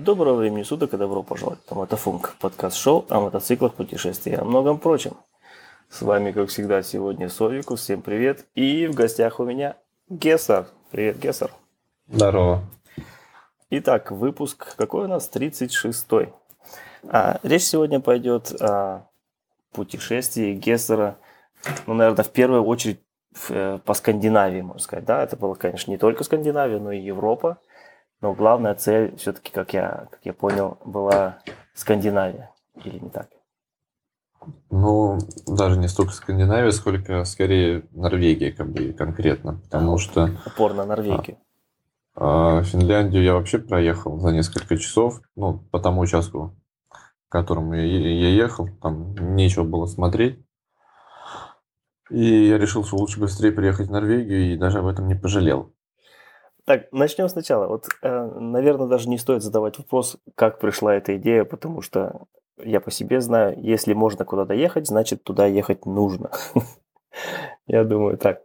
Доброго времени суток и добро пожаловать на Мотофунк, подкаст-шоу о мотоциклах, путешествиях и о многом прочем. С вами, как всегда, сегодня Совикус, всем привет. И в гостях у меня Гессер. Привет, Гессер. Здорово. Итак, выпуск, какой у нас? 36-й. Речь сегодня пойдет о путешествии Гессера, наверное, в первую очередь по Скандинавии, можно сказать. Да, это было, конечно, не только Скандинавия, но и Европа. Но главная цель все-таки, как я понял, была Скандинавия. Или не так? Ну, даже не столько Скандинавия, сколько скорее Норвегия, конкретно. Потому что упор на Норвегию. Финляндию я вообще проехал за несколько часов. Ну, по тому участку, к которому я ехал, там нечего было смотреть. И я решил, что лучше быстрее приехать в Норвегию, и даже об этом не пожалел. Так, начнем сначала. Вот, наверное, даже не стоит задавать вопрос, как пришла эта идея, потому что я по себе знаю, если можно куда-то ехать, значит, туда ехать нужно. Я думаю так.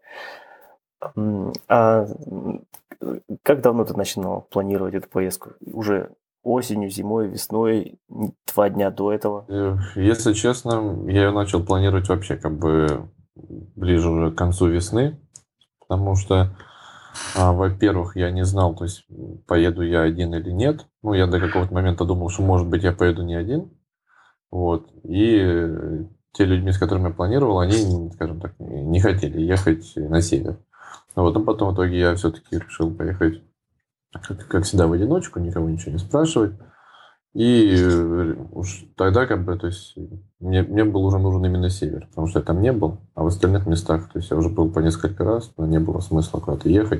А как давно ты начинал планировать эту поездку? Уже осенью, зимой, весной, 2 дня до этого? Если честно, я ее начал планировать вообще ближе уже к концу весны, потому что во-первых, я не знал, то есть поеду я один или нет. Ну, я до какого-то момента думал, что, может быть, я поеду не один. Вот. И те людьми, с которыми я планировал, они, скажем так, не хотели ехать на север. Вот. Но потом в итоге я все-таки решил поехать, как всегда, в одиночку, никого ничего не спрашивать. И уж тогда, то есть, мне был уже нужен именно север, потому что я там не был, а в остальных местах, то есть, я уже был по несколько раз, но не было смысла куда-то ехать.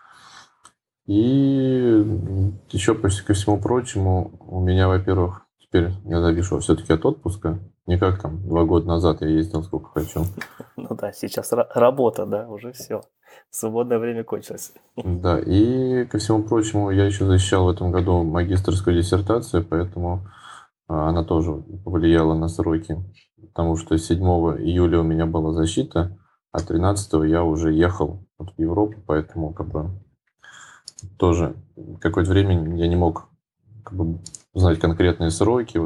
И еще ко всему прочему, у меня, во-первых, теперь я завишу все-таки от отпуска. Не как там 2 года назад я ездил сколько хочу. Ну да, сейчас работа, да, уже все. Свободное время кончилось. Да, и ко всему прочему, я еще защищал в этом году магистерскую диссертацию, поэтому она тоже повлияла на сроки. Потому что 7 июля у меня была защита, а 13 я уже ехал в Европу, поэтому тоже какое-то время я не мог знать конкретные сроки,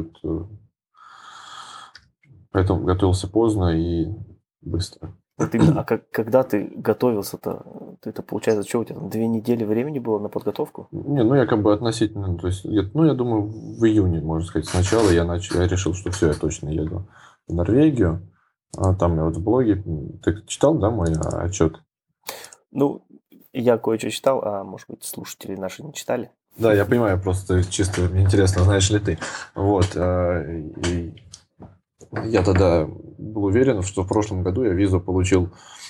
поэтому готовился поздно и быстро. Вот именно, когда ты готовился-то, это получается, что у тебя там 2 недели времени было на подготовку? Не, ну я относительно, то есть, я думаю, в июне, можно сказать, сначала я решил, что все, я точно еду в Норвегию. А там я в блоге, ты читал, да, мой отчет? Ну, я кое-что читал, а может быть, слушатели наши не читали. Да, я понимаю, просто чисто мне интересно, знаешь ли ты. Вот. И я тогда был уверен, что в прошлом году я визу получил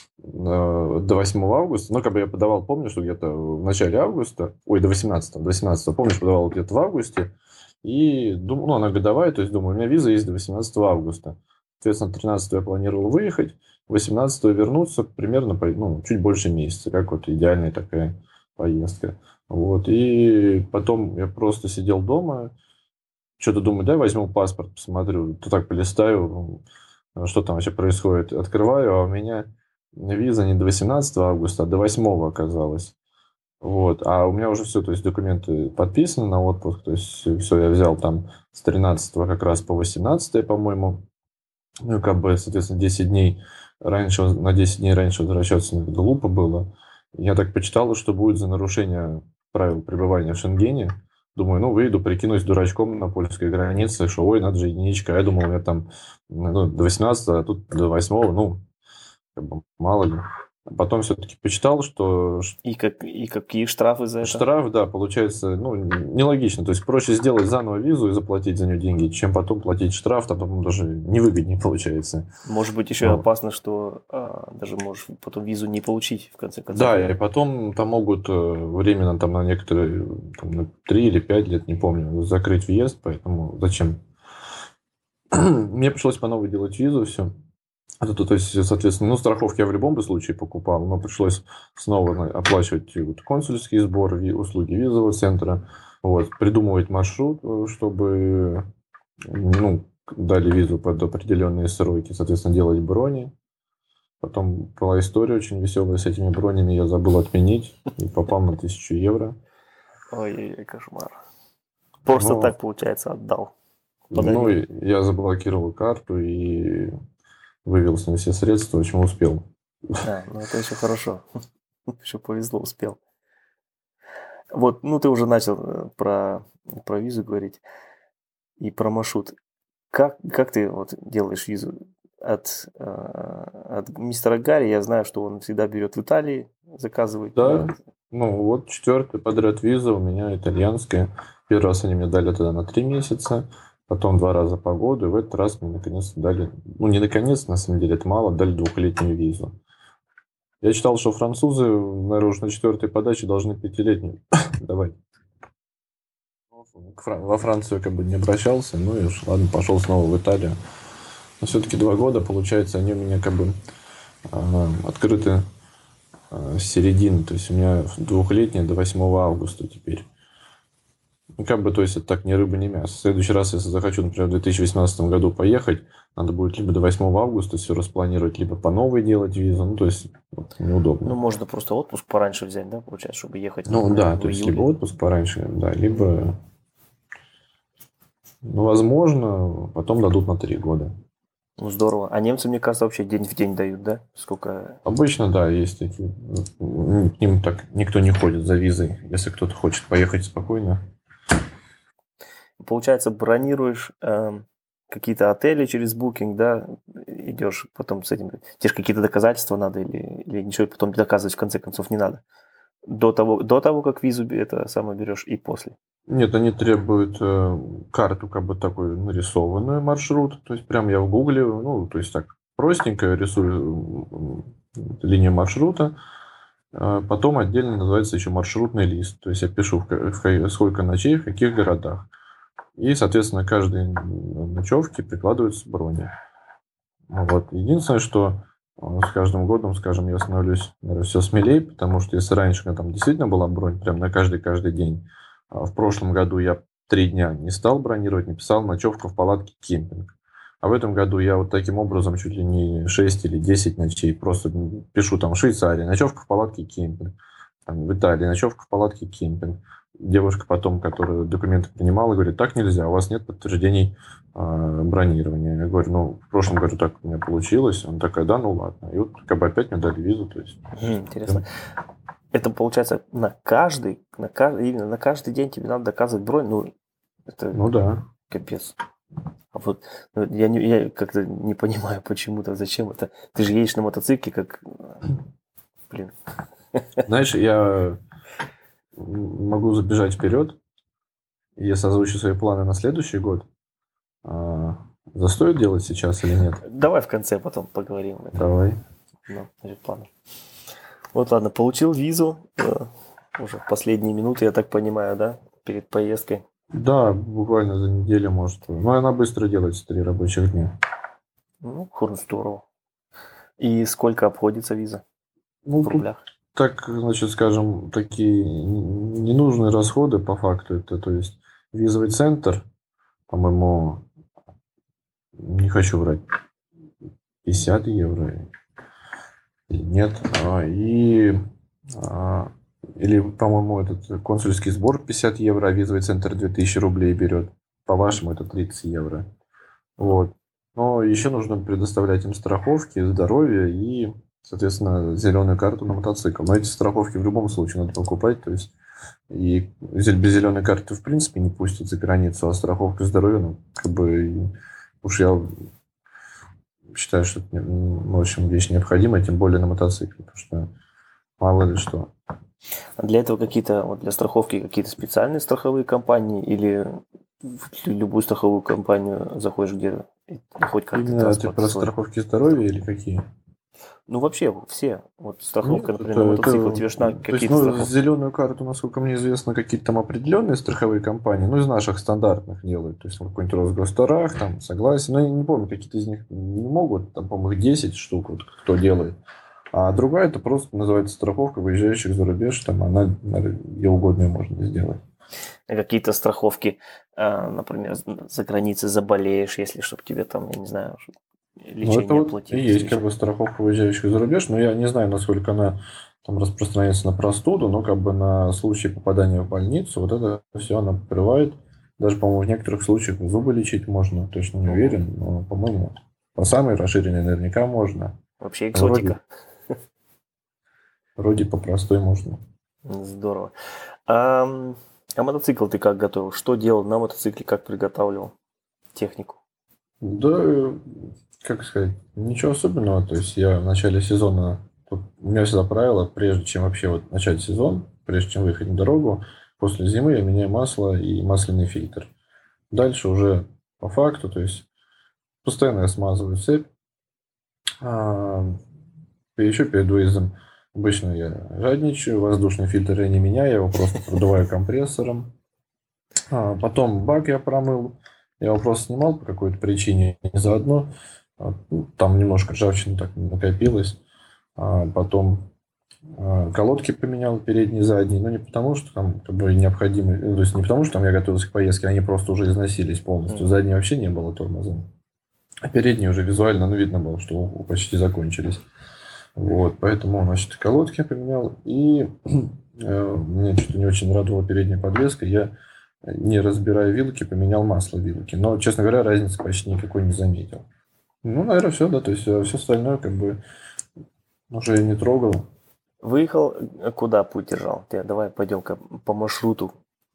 до 8 августа. Ну, я подавал, помню, что где-то в начале августа, до 18, помнишь, подавал где-то в августе. И думаю, она годовая, то есть думаю, у меня виза есть до 18 августа. Соответственно, 13 я планировал выехать, 18 вернуться примерно чуть больше месяца, как идеальная такая поездка. Вот. И потом я просто сидел дома, что-то думаю, дай возьму паспорт, посмотрю, то так полистаю, что там вообще происходит. Открываю, а у меня виза не до 18 августа, а до 8 оказалось. Вот. А у меня уже все, то есть документы подписаны на отпуск, то есть все я взял там с 13 как раз по 18, по-моему. Ну, соответственно, 10 дней раньше, на 10 дней раньше возвращаться глупо было. Я так почитал, что будет за нарушение правил пребывания в Шенгене. Думаю, выйду, прикинусь дурачком на польской границе, что, ой, надо же единичка. Я думал, у меня там до 18, а тут до 8, мало ли. А потом все-таки почитал, что... И какие штрафы за это? Штраф, да, получается, нелогично. То есть проще сделать заново визу и заплатить за нее деньги, чем потом платить штраф, а потом даже невыгоднее получается. Может быть, еще опасно, что даже можешь потом визу не получить, в конце концов. Да, и потом там могут временно на некоторые, на 3 или 5 лет, не помню, закрыть въезд, поэтому зачем? Мне пришлось по новой делать визу, все. То есть, соответственно, страховки я в любом случае покупал, но пришлось снова оплачивать консульский сбор, услуги визового центра, придумывать маршрут, чтобы дали визу под определенные сроки, соответственно, делать брони. Потом была история очень веселая с этими бронями, я забыл отменить и попал на 1000 евро. Ой, кошмар. Просто Ну, так, получается, отдал. ну, Подарил. я заблокировал карту и вывел с ней все средства, в общем, успел. Ну это еще хорошо. Еще повезло, успел. Вот, ну ты уже начал про визу говорить и про маршрут. Как ты вот делаешь визу? От мистера Гарри я знаю, что он всегда берет в Италии, заказывает. Да, ну вот 4-я подряд виза у меня итальянская. Первый раз они мне дали тогда на 3 месяца, потом 2 раза по году, и в этот раз мне наконец-то дали, ну не наконец, на самом деле это мало, дали 2-летнюю визу. Я читал, что французы, наверное, уже на 4-й подаче должны 5-летнюю давать. Во Францию как бы не обращался, ну и уж, ладно, пошел снова в Италию. Но все-таки 2 года, получается, они у меня как бы открыты с середины. То есть у меня 2-летняя до 8 августа теперь. Ну, как бы, то есть это так ни рыба, ни мясо. В следующий раз, если захочу, например, в 2018 году поехать, надо будет либо до 8 августа все распланировать, либо по новой делать визу. Ну, то есть вот, неудобно. Ну, можно просто отпуск пораньше взять, да, получается, чтобы ехать Ну, да, в то есть июле. либо отпуск пораньше, да, либо, ну, возможно, потом дадут на 3 года. Ну, здорово. А немцы, мне кажется, вообще день в день дают, да? Сколько? Обычно, да, есть такие. К ним так никто не ходит за визой, если кто-то хочет поехать спокойно. Получается, бронируешь какие-то отели через Booking, да, идешь потом с этим. Тебе же какие-то доказательства надо или ничего потом доказывать в конце концов не надо. До того, как визу это самое берешь и после. Нет, они требуют карту как бы такую нарисованную, маршрут. То есть прям я в гугле, ну, то есть так простенько рисую линию маршрута. Потом отдельно называется еще маршрутный лист. То есть я пишу, сколько ночей, в каких городах. И, соответственно, каждой ночевке прикладывается броня. Вот. Единственное, что с каждым годом, скажем, я становлюсь, наверное, все смелее, потому что если раньше у меня там действительно была бронь прям на каждый день, а в прошлом году я 3 дня не стал бронировать, не писал ночевка в палатке кемпинг. А в этом году я вот таким образом чуть ли не 6 или 10 ночей просто пишу там в Швейцарии, ночевка в палатке кемпинг, там, в Италии, ночевка в палатке кемпинг. Девушка потом, которая документы принимала, говорит, так нельзя, у вас нет подтверждений бронирования. Я говорю, ну, в прошлом году так у меня получилось. Она такая, да, ну ладно. И вот как бы опять мне дали визу. То есть, Интересно. Это получается именно на каждый день тебе надо доказывать бронь. Ну, это да. Капец. А вот я как-то не понимаю, почему-то, зачем это. Ты же едешь на мотоцикле, как... Блин. Знаешь, я могу забежать вперед, и я созвучу свои планы на следующий год. Застоит делать сейчас или нет? Давай в конце потом поговорим. Давай. Насчет плана. Вот ладно, получил визу уже в последние минуты, я так понимаю, да, перед поездкой. Да, буквально за неделю, может. Но она быстро делается, 3 рабочих дня. Ну, здорово. И сколько обходится виза в рублях? Так, значит, скажем, такие ненужные расходы по факту. Это, то есть, визовый центр, по-моему, не хочу врать, 50 евро или нет. Или, по-моему, этот консульский сбор 50 евро, а визовый центр 2000 рублей берет. По-вашему, это 30 евро. Вот. Но еще нужно предоставлять им страховки, здоровье и, соответственно, зеленую карту на мотоцикл. Но эти страховки в любом случае надо покупать. То есть, и без зеленой карты, в принципе, не пустят за границу, а страховка здоровья, ну, как бы, уж я считаю, что это, в общем, вещь необходимая, тем более на мотоцикле, потому что мало ли что. А для этого какие-то, для страховки какие-то специальные страховые компании или в любую страховую компанию заходишь, где хоть как-то Именно транспорт ты про свой? страховки здоровья или какие? Ну, вообще, все. Вот страховка, Нет, например, на мотоцикл, тебе же надо какие-то страховки. Зеленую карту, насколько мне известно, какие-то там определенные страховые компании, ну, из наших стандартных делают. То есть, какой-нибудь Росгосторг, там, согласен. Но я не помню, какие-то из них не могут. Там, по-моему, их 10 штук, вот, кто делает. А другая, это просто называется страховка выезжающих за рубеж. Там она, где угодно ее можно сделать. Какие-то страховки, например, за границей заболеешь, если чтобы тебе там, я не знаю, лечение оплатить. И есть как бы страховка выезжающих за рубеж, но я не знаю, насколько она там распространяется на простуду, но как бы на случай попадания в больницу вот это все она покрывает. Даже, по-моему, в некоторых случаях зубы лечить можно, точно не уверен, но, по-моему, по самой расширенной наверняка можно. Вообще экзотика. Вроде по простой можно. Здорово. А мотоцикл ты как готовил? Что делал на мотоцикле, как приготавливал технику? Да, как сказать, ничего особенного. То есть я в начале сезона, у меня всегда правило, прежде чем вообще вот начать сезон, прежде чем выехать на дорогу, после зимы я меняю масло и масляный фильтр. Дальше уже по факту, то есть постоянно я смазываю цепь. Еще перед выездом обычно я жадничаю, воздушный фильтр я не меняю, я его просто продуваю компрессором. Потом бак я промыл, я его просто снимал по какой-то причине, не заодно. Там немножко ржавчины так накопилось. Потом колодки поменял передние и задние, но не потому, что там как бы необходимо, то есть не потому, что там я готовился к поездке, они просто уже износились полностью. Задние вообще не было тормоза. А передние уже визуально, видно было, что почти закончились. Вот, поэтому, значит, колодки я поменял. И мне что-то не очень радовала передняя подвеска. Я, не разбирая вилки, поменял масло вилки. Но, честно говоря, разницы почти никакой не заметил. Ну, наверное, все, да. То есть, все остальное как бы уже не трогал. Выехал, куда путь держал? Давай пойдем-ка по маршруту.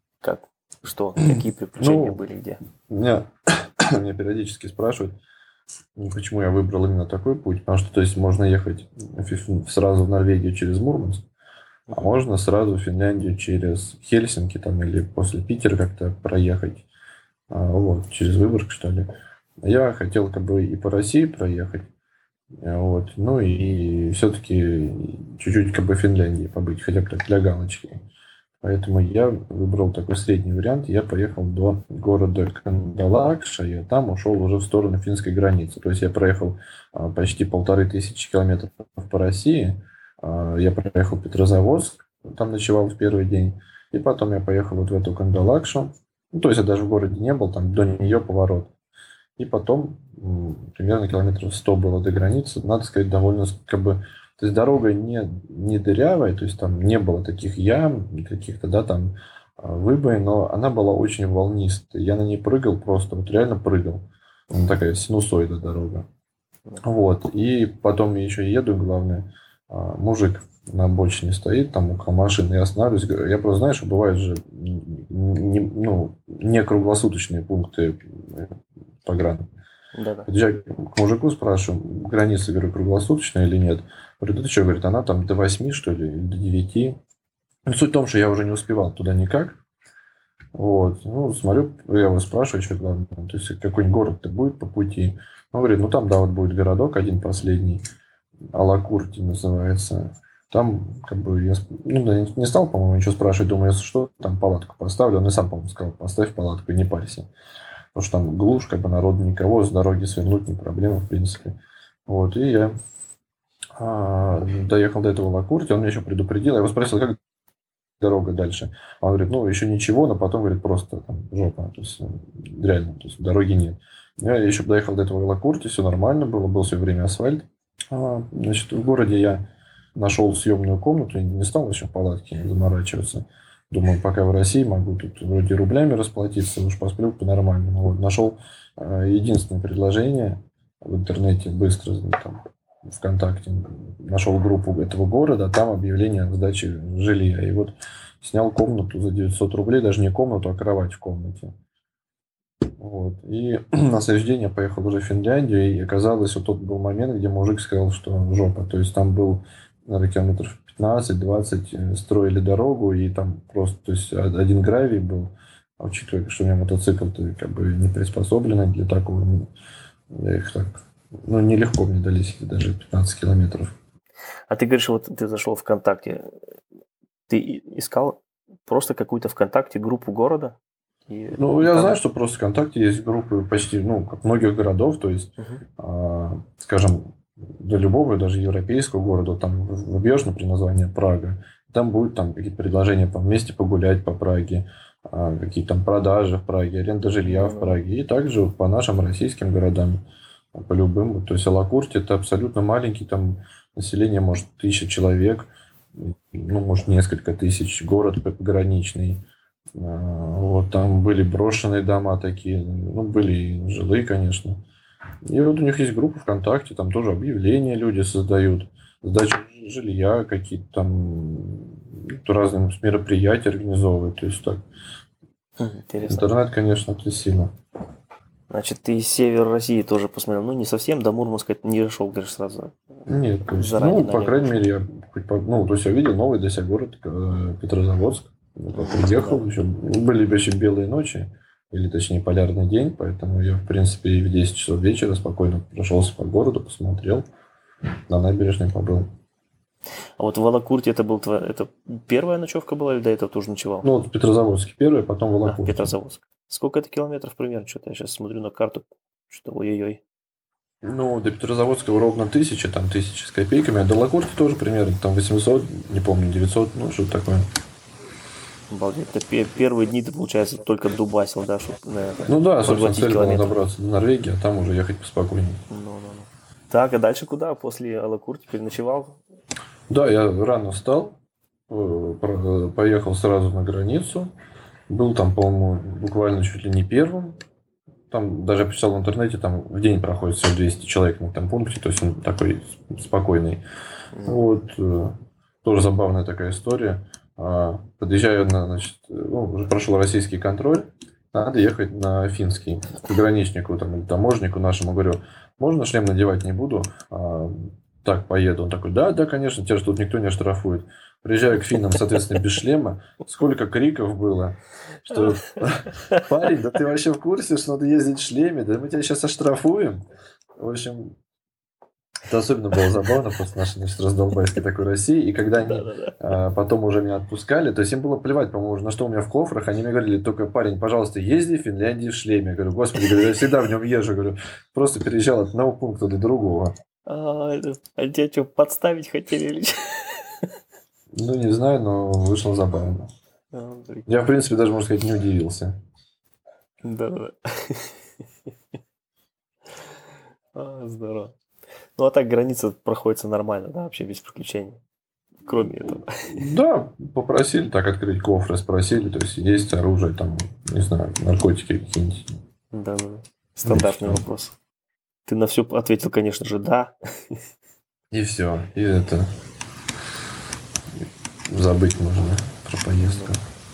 Какие приключения были, где? Меня периодически спрашивают, почему я выбрал именно такой путь. Потому что, то есть, можно ехать сразу в Норвегию через Мурманск, а можно сразу в Финляндию через Хельсинки там, или после Питера как-то проехать. Вот, через Выборг, что ли. Я хотел как бы и по России проехать. Вот, ну и все-таки чуть-чуть как бы в Финляндии побыть, хотя бы так для галочки. Поэтому я выбрал такой средний вариант. Я поехал до города Кандалакша, и там ушел уже в сторону финской границы. То есть я проехал почти 1500 километров по России. Я проехал Петрозаводск, там ночевал в первый день. И потом я поехал вот в эту Кандалакшу. Ну, то есть я даже в городе не был, там до нее поворот. И потом примерно километров 100 было до границы. Надо сказать, довольно как бы... То есть дорога не дырявая, то есть там не было таких ям, каких-то, да, там выбоин, но она была очень волнистая. Я на ней прыгал просто, вот реально прыгал. Она такая синусоида дорога. Вот. И потом я еще еду, главное, мужик на обочине стоит, там около машины, я останавливаюсь. Я просто знаю, что бывают же не круглосуточные пункты погран. Да-да. Подъезжаю к мужику, спрашиваю, граница, говорю, круглосуточная или нет. Говорит, ты что, говорит, она там до 8, что ли, или до 9. Ну, суть в том, что я уже не успевал туда никак. Вот. Ну, смотрю, я его спрашиваю, что главное, то есть какой-нибудь город-то будет по пути. Он говорит, ну, там, да, вот будет городок один последний, Алакурти называется. Там, как бы, я не стал, по-моему, ничего спрашивать, думаю, если что, там палатку поставлю. Он и сам, по-моему, сказал, поставь палатку и не парься. Потому что там глушь, как бы народу никого, с дороги свернуть не проблема, в принципе. Вот, и я доехал до этого Алакурти, он меня еще предупредил. Я его спросил, как дорога дальше. Он говорит, ну, еще ничего, но потом, говорит, просто там жопа. То есть, реально, то есть, дороги нет. Я еще доехал до этого Алакурти, все нормально было, был все время асфальт. Значит, в городе я нашел съемную комнату, не стал еще в палатке заморачиваться. Думаю, пока в России могу тут вроде рублями расплатиться, уж посплю по-нормальному. Вот, нашел единственное предложение в интернете, быстро там, ВКонтакте. Нашел группу этого города, там объявление о сдаче жилья. И вот снял комнату за 900 рублей, даже не комнату, а кровать в комнате. Вот. И на следующий день я поехал уже в Финляндию, и оказалось, вот тот был момент, где мужик сказал, что жопа. То есть там был, наверное, километров 15-20 строили дорогу, и там просто, то есть один гравий был, учитывая, что у меня мотоцикл-то как бы не приспособленный для такого, я их так, нелегко мне дались даже 15 километров. А ты говоришь, вот ты зашел в ВКонтакте, ты искал просто какую-то ВКонтакте группу города? Я знаю, что просто ВКонтакте есть группы почти, как многих городов, то есть, скажем, для любого, даже европейского города, там вбьешь, например, название Прага, там будут там какие-то предложения вместе погулять по Праге, какие-то там продажи в Праге, аренда жилья в Праге, и также по нашим российским городам, по любым. То есть Алакурти это абсолютно маленький, там население может 1000 человек, может несколько тысяч, город пограничный. Вот там были брошенные дома такие, ну, были и жилые, конечно. И вот у них есть группа ВКонтакте, там тоже объявления люди создают, сдачу жилья, какие-то там разные мероприятия организовывают. То есть так, Интересно. интернет, конечно, это сильно. Значит, ты север России тоже посмотрел. Ну, не совсем, до Мурманска не дошел, говоришь, сразу. Нет, то есть, Заранее ну, по налево крайней ушел. мере, я ну, то есть я видел новый для себя город Петрозаводск. Приехал, Да. еще были еще белые ночи, или точнее полярный день, поэтому я, в принципе, и в 10 часов вечера спокойно прошелся по городу, посмотрел, на набережной побыл. А вот в Алакурте это первая ночевка была или до этого тоже ночевал? Ну, вот в Петрозаводске первый, а потом в А, Алакурте. Петрозаводск. Сколько это километров примерно? Что-то я сейчас смотрю на карту. Что-то ой-ой-ой. Ну, до Петрозаводска ровно 1000, там 1000 с копейками, а до Алакурта тоже примерно, там 800, не помню, 900, ну, что-то такое. Обалдеть. Это первые дни ты, получается, только дубасил, да, чтобы Ну да, собственно, проглотить цель была километр. добраться до Норвегии, а там уже ехать поспокойнее. Ну. Так, а дальше куда? После Алакурти переночевал? Да, я рано встал, поехал сразу на границу. Был там, по-моему, буквально чуть ли не первым. Там даже я писал в интернете, там в день проходит всего 200 человек на этом пункте, то есть он такой спокойный. Вот. Тоже забавная такая история. Подъезжаю значит, ну, уже прошел российский контроль, надо ехать на финский. К пограничнику там, или таможеннику нашему говорю, можно шлем надевать не буду, так поеду. Он такой, да, конечно, тебя же тут никто не оштрафует. Приезжаю к финнам, соответственно, без шлема. Сколько криков было, что парень, да ты вообще в курсе, что надо ездить в шлеме? Да мы тебя сейчас оштрафуем. В общем, это особенно было забавно после нашей, значит, раздолбайской такой России. И когда они потом уже меня отпускали, то есть им было плевать, по-моему, уже на что у меня в кофрах. Они мне говорили, только, парень, пожалуйста, езди в Финляндии в шлеме. Я говорю, господи, говорю, я всегда в нем езжу. Говорю, просто переезжал от одного пункта до другого. А тебя что, подставить хотели или что? Ну, не знаю, но вышло забавно. Я, в принципе, даже, можно сказать, не удивился. Да. Здорово. Ну, а так граница проходится нормально, да, вообще без приключений. Кроме этого. Да, попросили так открыть кофры, спросили, то есть есть оружие, там, не знаю, наркотики какие-нибудь. Да. Стандартный вопрос. Ты на все ответил, конечно же, да. И все. И это забыть можно про поездку.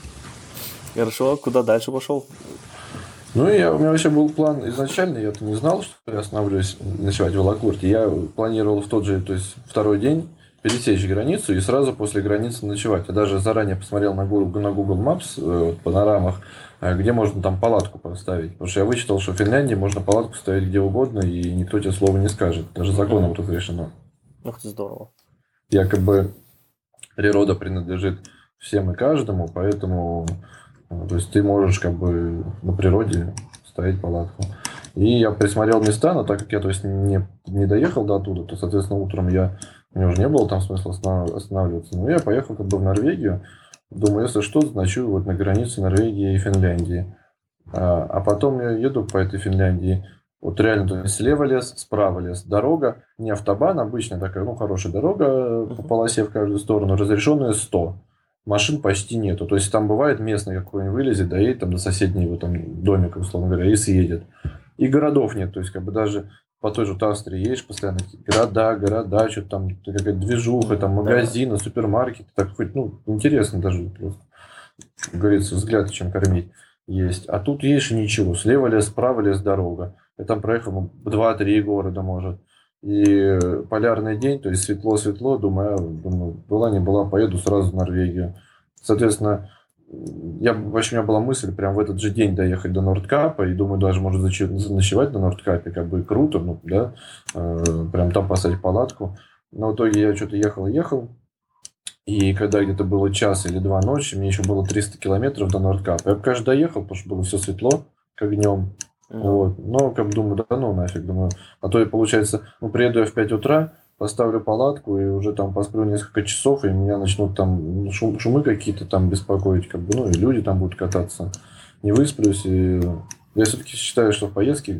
Хорошо, куда дальше пошел? Ну, у меня вообще был план изначально, я-то не знал, что я останавливаюсь ночевать в Алакурте. Я планировал в тот же, то есть второй день пересечь границу и сразу после границы ночевать. Я даже заранее посмотрел на Google Maps, панорамах, где можно там палатку поставить. Потому что я вычитал, что в Финляндии можно палатку ставить где угодно, и никто тебе слова не скажет. Даже законом разрешено. Ух ты, здорово. Якобы природа принадлежит всем и каждому, поэтому то есть ты можешь как бы на природе ставить палатку. И я присмотрел места, но так как я то есть, не доехал до оттуда, то, соответственно, утром мне уже не было там смысла останавливаться. Но я поехал как бы в Норвегию. Думаю, если что, ночую вот на границе Норвегии и Финляндии. А потом я еду по этой Финляндии. Вот реально, то есть слева лес, справа лес. Дорога, не автобан, обычная такая, ну, хорошая дорога по полосе в каждую сторону, разрешенная 100. Машин почти нету. То есть там бывает местный какой-нибудь вылезет, доедет там до соседнего там домика, условно говоря, и съедет. И городов нет. То есть как бы даже по той же Австрии едешь постоянно, города, что-то там какая-то движуха, там магазины, супермаркеты. Так хоть, ну, интересно даже просто, как говорится, взгляд чем кормить есть. А тут едешь и ничего. Слева лес, справа лес, дорога. Я там проехал 2-3 города, может. И полярный день, то есть светло-светло, думаю, была не была, поеду сразу в Норвегию. Соответственно, вообще у меня была мысль прям в этот же день доехать до Нордкапа, и думаю, даже может заночевать на Нордкапе, как бы круто, ну, да, прям там поставить палатку. Но в итоге я что-то ехал, и когда где-то было час или 2 ночи, мне еще было 300 километров до Нордкапа. Я, конечно, доехал, потому что было все светло, как днем. Вот. Но, как думаю, да ну нафиг, думаю. А то я, получается, приеду я в 5 утра, поставлю палатку и уже там посплю несколько часов, и меня начнут там шумы какие-то там беспокоить, как бы, ну, и люди там будут кататься. Не высплюсь. И я все-таки считаю, что в поездке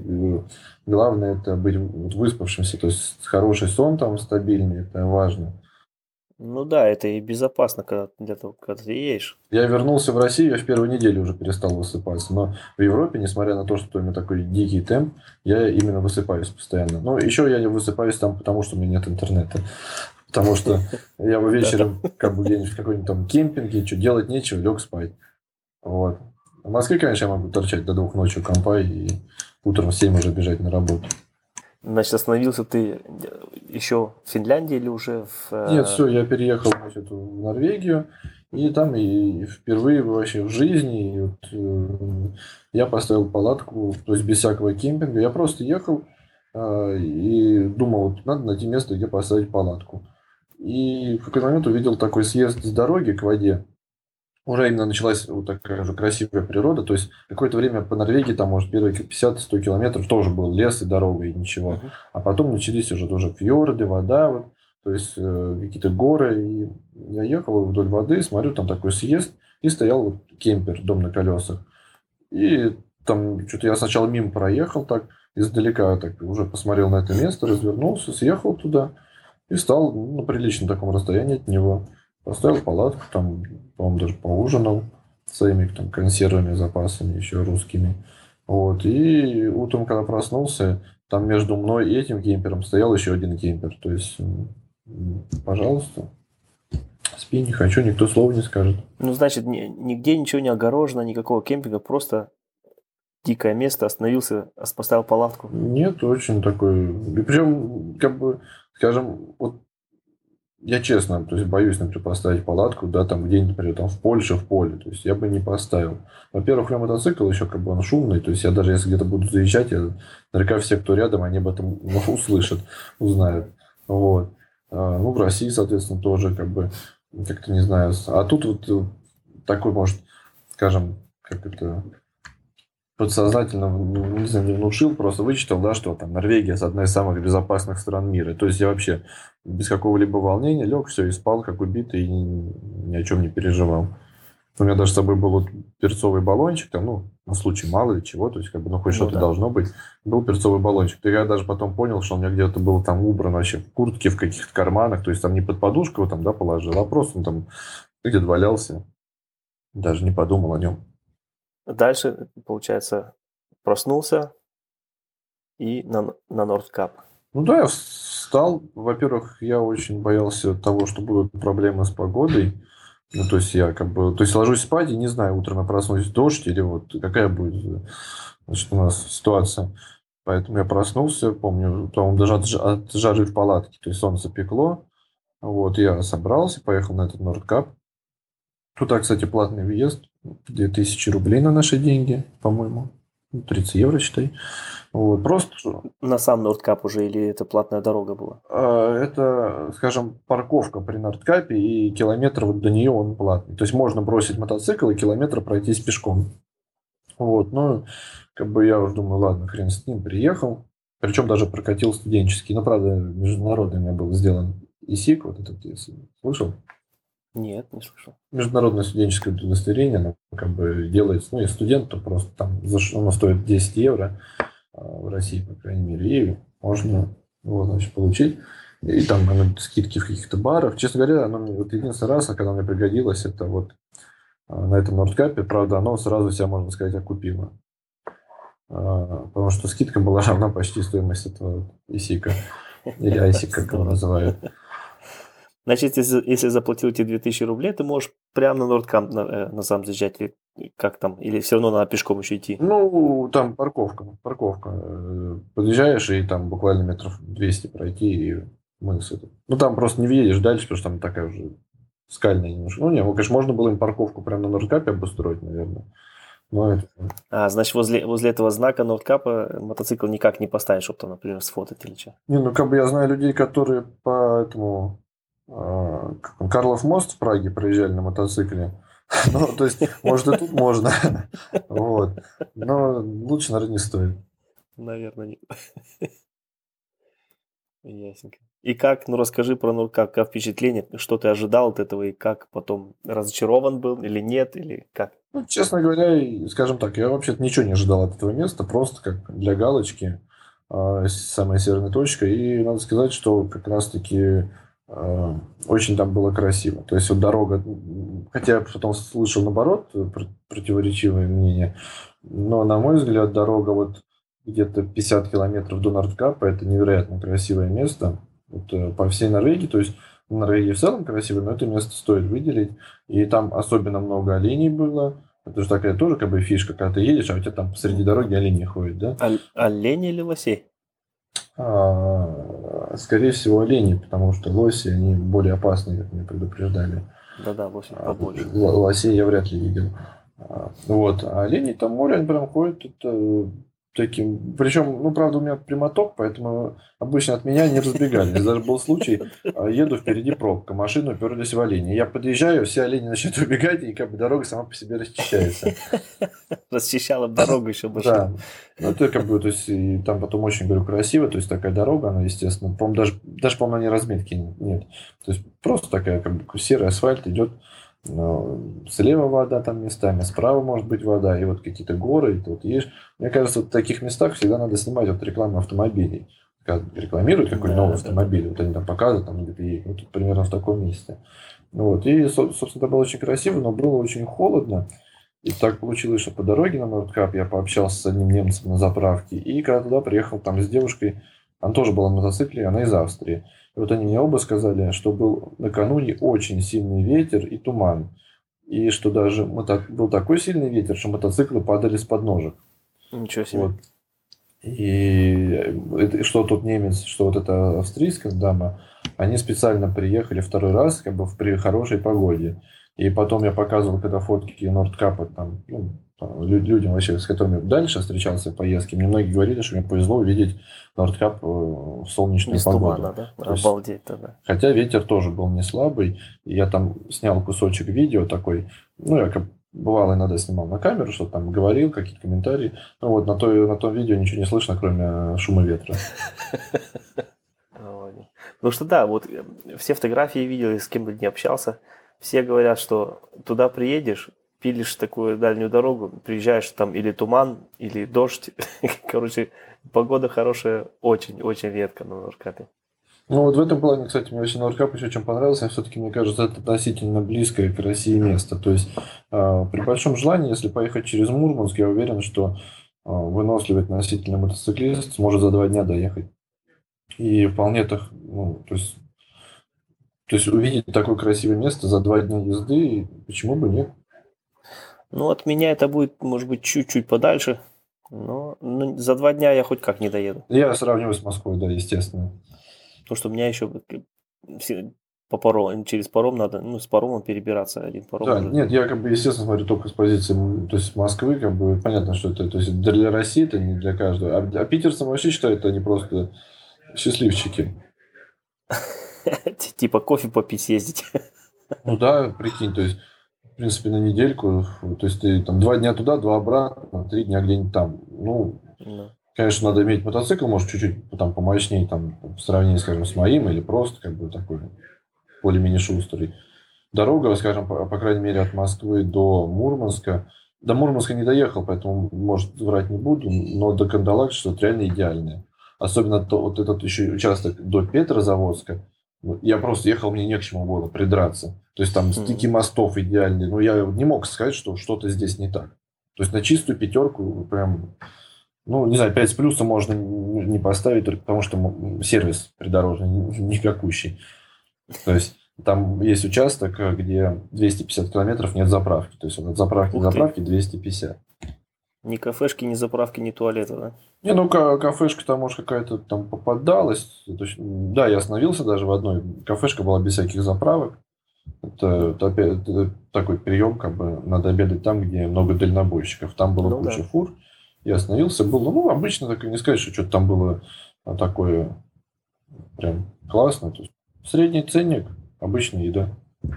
главное это быть выспавшимся, то есть хороший сон там стабильный, это важно. Ну да, это и безопасно, когда для того, когда ты едешь. Я вернулся в Россию, я в первую неделю уже перестал высыпаться. Но в Европе, несмотря на то, что у меня такой дикий темп, я именно высыпаюсь постоянно. Ну, еще я не высыпаюсь там, потому что у меня нет интернета. Потому что я бы Да, там. вечером, как бы где-нибудь в какой-нибудь там кемпинге, что делать нечего, лег спать. Вот. В Москве, конечно, я могу торчать до 2 ночи у компа и утром в 7 уже бежать на работу. Значит, остановился ты еще в Финляндии или уже Нет, в... все, я переехал, значит, в Норвегию, и там и впервые вообще в жизни я поставил палатку, то есть без всякого кемпинга. Я просто ехал и думал, вот, надо найти место, где поставить палатку. И в какой-то момент увидел такой съезд с дороги к воде. Уже именно началась вот такая уже красивая природа. То есть какое-то время по Норвегии, там, может, первые 50-100 километров тоже был лес и дорога, и ничего. Мгм. А потом начались уже тоже фьорды, вода, вот, то есть какие-то горы. И я ехал вдоль воды, смотрю, там такой съезд, и стоял вот кемпер, дом на колесах. И там что-то я сначала мимо проехал так, издалека так уже посмотрел на это место, развернулся, съехал туда и стал на приличном таком расстоянии от него. Поставил палатку, там, по-моему, даже поужинал своими там консервами, запасами еще русскими. Вот. И утром, когда проснулся, там между мной и этим кемпером стоял еще один кемпер. То есть, пожалуйста, спи, не хочу, никто слова не скажет. Ну, значит, нигде ничего не огорожено, никакого кемпинга, просто дикое место, остановился, поставил палатку. Нет, очень такой... И причем, как бы, скажем, вот я честно, то есть боюсь, например, поставить палатку, да, там где-нибудь, например, там в Польше, в поле. То есть я бы не поставил. Во-первых, у меня мотоцикл еще как бы он шумный. То есть я даже если где-то буду заезжать, наверняка все, кто рядом, они об этом услышат, узнают. Вот. Ну, в России, соответственно, тоже как бы как-то не знаю. А тут вот такой, может, скажем, как это подсознательно, ну, не знаю, не внушил, просто вычитал, да, что там Норвегия одна из самых безопасных стран мира. То есть я вообще без какого-либо волнения лег, все, и спал, как убитый, и ни о чем не переживал. У меня даже с собой был вот перцовый баллончик, там, ну, на случай мало ли чего, то есть, как бы, ну, хоть Ну что-то да. должно быть. Был перцовый баллончик. И я даже потом понял, что у меня где-то был там убран вообще в куртке, в каких-то карманах, то есть, там не под подушку его там, да, положил, а просто он там где-то валялся. Даже не подумал о нем. Дальше, получается, проснулся и на Нордкап. Ну да, я встал. Во-первых, я очень боялся того, что будут проблемы с погодой. Ну, то есть я как бы, то есть ложусь спать и не знаю, утром я проснусь дождь или вот какая будет, значит, у нас ситуация. Поэтому я проснулся, помню, по-моему, даже от жары в палатке, то есть солнце пекло. Вот, я собрался, поехал на этот Нордкап. Туда, кстати, платный въезд, 2000 рублей на наши деньги, по-моему. 30 евро, считай. Вот, просто На сам Нордкап уже или это платная дорога была? это, скажем, парковка при Нордкапе, и километр вот до нее он платный. То есть можно бросить мотоцикл и километр пройтись пешком. Вот, ну, как бы я уже думаю, ладно, хрен с ним, приехал. Причем даже прокатил студенческий. Ну, правда, международный у меня был сделан ИСИК, вот этот, если слышал. Нет, не слышал. Международное студенческое удостоверение, оно как бы делается, ну, и студент, то просто там, оно стоит 10 евро в России, по крайней мере, и можно его, значит, получить. И там скидки в каких-то барах. Честно говоря, оно мне вот единственный раз, когда мне пригодилось, это вот на этом Нордкапе. Правда, оно сразу себя, можно сказать, окупило. Потому что скидка была равна почти стоимости этого ИСИКа. Или ISIC, как его называют. Значит, если заплатил эти 2000 рублей, ты можешь прямо на Нордкап на сам заезжать, или как там, или все равно надо пешком еще идти? Ну, там парковка. Подъезжаешь, и там буквально метров 200 пройти, и мы с этим. Ну, там просто не въедешь дальше, потому что там такая уже скальная немножко. Ну, не, конечно, можно было им парковку прямо на Нордкапе обустроить, наверное. Но это... Значит, возле этого знака Нордкапа мотоцикл никак не поставить, чтобы там, например, сфотать или что? Не, ну, как бы я знаю людей, которые по этому... как он, Карлов мост в Праге проезжали на мотоцикле. Ну, то есть, может, и тут можно. Вот. Но лучше, наверное, не стоит. Наверное, нет. Ясненько. И как, ну расскажи про Нордкап, как впечатление, что ты ожидал от этого, и как потом разочарован был или нет, или как? Ну, честно говоря, скажем так, я вообще-то ничего не ожидал от этого места, просто как для галочки самая северная точка. И надо сказать, что как раз-таки очень там было красиво. То есть вот дорога, хотя я потом слышал наоборот противоречивые мнения, но, на мой взгляд, дорога вот где-то 50 километров до Нордкапа — это невероятно красивое место. Вот, по всей Норвегии, то есть Норвегия в целом красивая, но это место стоит выделить. И там особенно много оленей было. Это же такая тоже как бы фишка, когда ты едешь, а у тебя там посреди дороги олени ходят, да? Олени или лосей? Скорее всего, олени, потому что лоси, они более опасные, как меня предупреждали. Да-да, лоси побольше. Лосей я вряд ли видел. Вот. А олени там море, они прям ходят. Это таким... Причем, ну, правда, у меня прямоток, поэтому обычно от меня не разбегались. Даже был случай, еду, впереди пробка, машины уперлись в оленей. Я подъезжаю, все олени начинают убегать, и как бы дорога сама по себе расчищается. Расчищала дорогу еще больше. Да. Ну, это как бы, то есть, и там потом очень, говорю, красиво, то есть, такая дорога, она, естественно, по-моему, даже по-моему, на ней разметки нет. То есть, просто такая, как бы, серый асфальт идет, слева вода там местами, справа может быть вода, и вот какие-то горы, и ты вот едешь. Мне кажется, вот в таких местах всегда надо снимать вот рекламу автомобилей. Когда рекламируют какой-нибудь новый автомобиль, вот они там показывают, там где-то едет, вот тут примерно в таком месте. Вот. И, собственно, это было очень красиво, но было очень холодно. И так получилось, что по дороге на Нордкап я пообщался с одним немцем на заправке. И когда туда приехал там с девушкой, она тоже была на мотоцикле, она из Австрии. И вот они мне оба сказали, что был накануне очень сильный ветер и туман. И что даже был такой сильный ветер, что мотоциклы падали с подножек. Ничего себе. Вот. И что тот немец, что вот эта австрийская дама, они специально приехали второй раз как бы при хорошей погоде. И потом я показывал, когда фотки Нордкапа там, людям вообще, с которыми дальше встречался в поездке, мне многие говорили, что мне повезло увидеть Нордкап в солнечную Без погоду. тумана, да? Обалдеть тогда. Хотя ветер тоже был не слабый. И я там снял кусочек видео такой, ну, я как бывало иногда снимал на камеру, что там говорил, какие-то комментарии. Ну вот на том видео ничего не слышно, кроме шума ветра. Потому что да, вот все фотографии видел, с кем бы не общался, все говорят, что туда приедешь, пилишь такую дальнюю дорогу, приезжаешь, там или туман, или дождь. Короче, погода хорошая очень-очень редко на Нордкапе. Ну вот в этом плане, кстати, мне вообще Нордкап еще чем понравился, все-таки, мне кажется, это относительно близкое к России место. То есть при большом желании, если поехать через Мурманск, я уверен, что выносливый относительно мотоциклист сможет за 2 дня доехать. И вполне так, ну, то есть увидеть такое красивое место за 2 дня езды, почему бы нет? Ну, от меня это будет, может быть, чуть-чуть подальше, но за 2 дня я хоть как не доеду. Я сравниваю с Москвой, да, естественно. Потому что у меня еще по парому, через паром надо, ну, с паромом перебираться, один паром. Да, нет, я как бы, естественно, смотрю только с позиции, то есть Москвы, как бы понятно, что это, то есть для России это не для каждого. А питерцы вообще считают, что они просто счастливчики. Типа кофе попить съездить. Ну да, прикинь, то есть, в принципе, на недельку, то есть ты там 2 дня туда, 2 обратно, 3 дня где-нибудь там. Ну, конечно, надо иметь мотоцикл, может, чуть-чуть там помощнее, там, в сравнении, скажем, с моим, или просто как бы такой более-менее шустрый. Дорога, скажем, по крайней мере, от Москвы до Мурманска. До Мурманска не доехал, поэтому, может, врать не буду, но до Кандалакши что-то реально идеальное. Особенно вот этот еще участок до Петрозаводска. Я просто ехал, мне не к чему было придраться. То есть там стыки мостов идеальные. Но я не мог сказать, что что-то здесь не так. То есть на чистую пятерку прям... Ну, не знаю, 5 с плюсом можно не поставить, только потому что сервис придорожный никакущий. То есть там есть участок, где 250 километров нет заправки. То есть от заправки до заправки 250. Ни кафешки, ни заправки, ни туалета, да? Не, ну кафешка там, может, какая-то там попадалась. То есть, да, я остановился даже в одной. Кафешка была без всяких заправок. Это такой прием, как бы надо обедать там, где много дальнобойщиков. Там было куча фур. Я остановился, было, ну, обычно, так и не сказать, что что-то там было такое прям классно. То есть, средний ценник, обычная еда.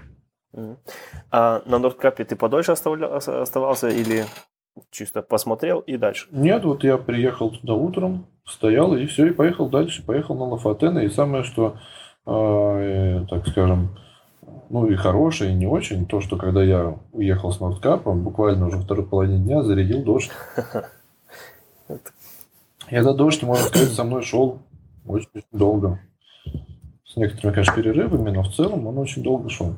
А на Нордкапе ты подольше оставался или чисто посмотрел и дальше? Нет, вот я приехал туда утром, стоял и все, и поехал дальше. Поехал на Лафатена. И самое, что, так скажем, ну и хорошее, и не очень, то, что когда я уехал с Нордкапа, буквально уже второй половине дня зарядил дождь. И этот дождь, можно сказать, со мной шел очень долго. С некоторыми, конечно, перерывами, но в целом он очень долго шел.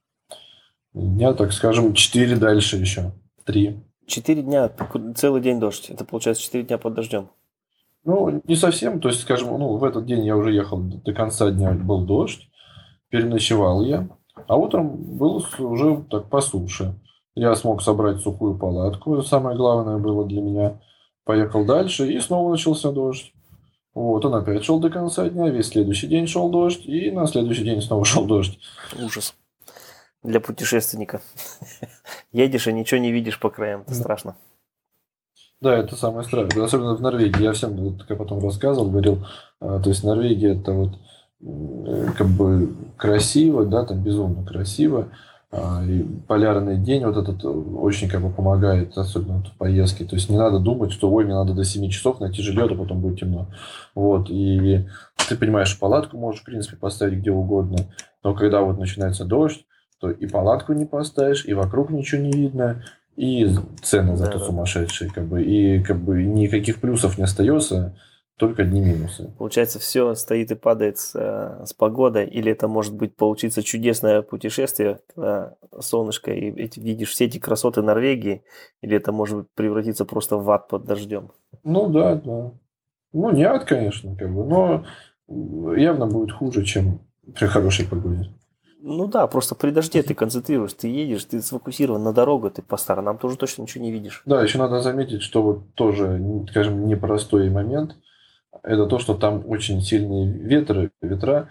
Дня, так скажем, 4 дальше еще. 3. 4 дня, целый день дождь. Это получается 4 дня под дождем. Ну, не совсем. То есть, скажем, в этот день я уже ехал до конца дня, был дождь. Переночевал я. А утром было уже так по суше. Я смог собрать сухую палатку. Самое главное было для меня. Поехал дальше, и снова начался дождь. Вот, он опять шел до конца дня. Весь следующий день шел дождь. И на следующий день снова шел дождь. Ужас. Для путешественника. Едешь и ничего не видишь по краям. Это страшно. Да, это самое страшное. Особенно в Норвегии. Я всем как потом рассказывал, говорил. То есть Норвегия это вот как бы красиво, да, там безумно красиво. И полярный день вот этот очень как бы помогает, особенно в поездке. То есть не надо думать, что ой, мне надо до 7 часов найти жилье, а потом будет темно. Вот. И ты понимаешь, что палатку можешь, в принципе, поставить где угодно. Но когда вот начинается дождь, то и палатку не поставишь, и вокруг ничего не видно, и цены зато сумасшедшие. И никаких плюсов не остается, только одни минусы. Получается, все стоит и падает с погодой, или это может быть получиться чудесное путешествие, когда солнышко, и видишь все эти красоты Норвегии, или это может превратиться просто в ад под дождем? Ну да. Ну, не ад, конечно, но явно будет хуже, чем при хорошей погоде. Ну да, просто при дожде ты концентрируешь, ты едешь, ты сфокусирован на дорогу, ты по сторонам тоже точно ничего не видишь. Да, еще надо заметить, что вот тоже, скажем, непростой момент, это то, что там очень сильные ветра,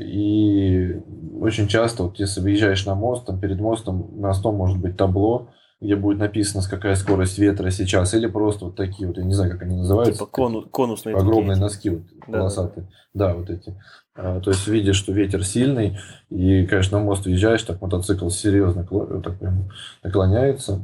и очень часто, вот если выезжаешь на мост, там перед мостом может быть табло, где будет написано, какая скорость ветра сейчас, или просто вот такие вот, я не знаю, как они называются. Типа конусные огромные такие. носки вот, полосатые. Да, вот эти. То есть видишь, что ветер сильный, и, конечно, на мост въезжаешь, так мотоцикл серьезно так прям наклоняется.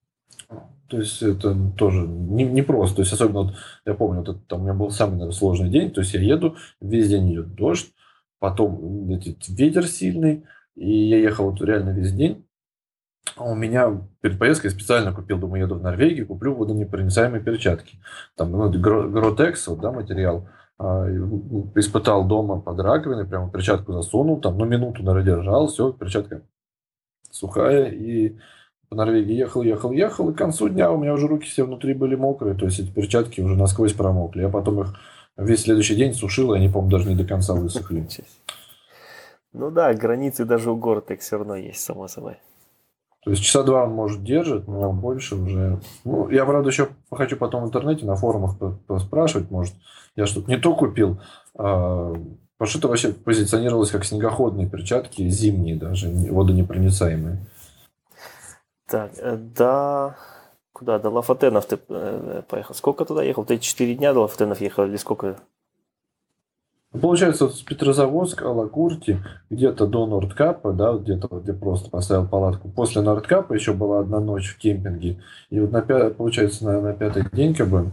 То есть это тоже не просто. То есть особенно, вот, я помню, вот это, там у меня был самый, наверное, сложный день. То есть я еду, весь день идет дождь, потом ветер сильный, и я ехал вот реально весь день. А у меня перед поездкой специально купил, думаю, еду в Норвегию, куплю водонепроницаемые перчатки. Там Гротекс, вот, да, материал. Испытал дома под раковиной, прямо перчатку засунул, там, минуту, наверное, держал, все, перчатка сухая, и по Норвегии ехал, и к концу дня у меня уже руки все внутри были мокрые, то есть эти перчатки уже насквозь промокли. Я потом их весь следующий день сушил, и они, по-моему, даже не до конца высохли. Ну да, границы даже у Гортекс все равно есть, само собой. То есть часа 2 он, может, держит, но больше уже... Ну, я, правда, еще хочу потом в интернете на форумах поспрашивать, может, я что-то не то купил. Потому что это вообще позиционировалось как снегоходные перчатки, зимние даже, водонепроницаемые. Так, да... Куда? До Лафатенов ты поехал. Сколько туда ехал? Ты 4 дня до Лафатенов ехал или сколько? Получается, вот с Петрозаводска, Алакурти, где-то до Нордкапа, да, где-то где просто поставил палатку. После Нордкапа еще была одна ночь в кемпинге. И вот получается, на пятый день,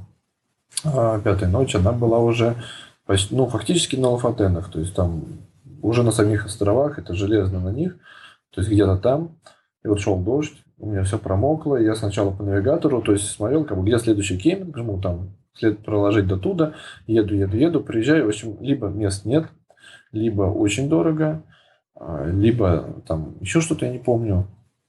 пятая ночь, она была уже почти, фактически на Лафатенах. То есть там уже на самих островах, это железно на них. То есть где-то там. И вот шел дождь, у меня все промокло. И я сначала по навигатору, то есть смотрел, где следующий кемпинг, жму там след проложить до туда, еду, приезжаю, в общем, либо мест нет, либо очень дорого, либо там еще что-то я не помню.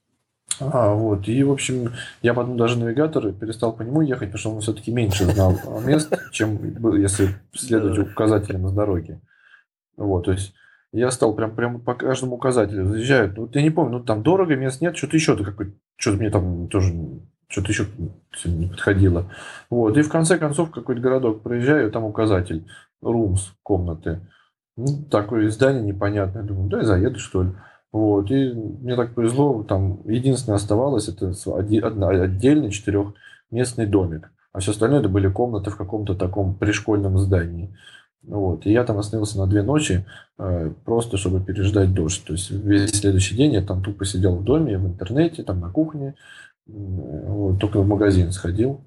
Вот, и, в общем, я потом даже навигатор перестал по нему ехать, потому что он все-таки меньше знал мест, чем если следовать указателям с дороги. Вот, то есть я стал прям по каждому указателю заезжаю. Вот я не помню, там дорого, мест нет, что-то еще, что-то мне там тоже... Что-то еще не подходило. Вот. И в конце концов, в какой-то городок проезжаю, там указатель. Rooms, комнаты. Такое здание непонятное. Думаю, да и заеду, что ли. Вот. И мне так повезло. Там единственное оставалось, это отдельный 4-местный домик. А все остальное это были комнаты в каком-то таком пришкольном здании. Вот. И я там остановился на 2 ночи, просто чтобы переждать дождь. То есть весь следующий день я там тупо сидел в доме, в интернете, там на кухне. Вот, только в магазин сходил.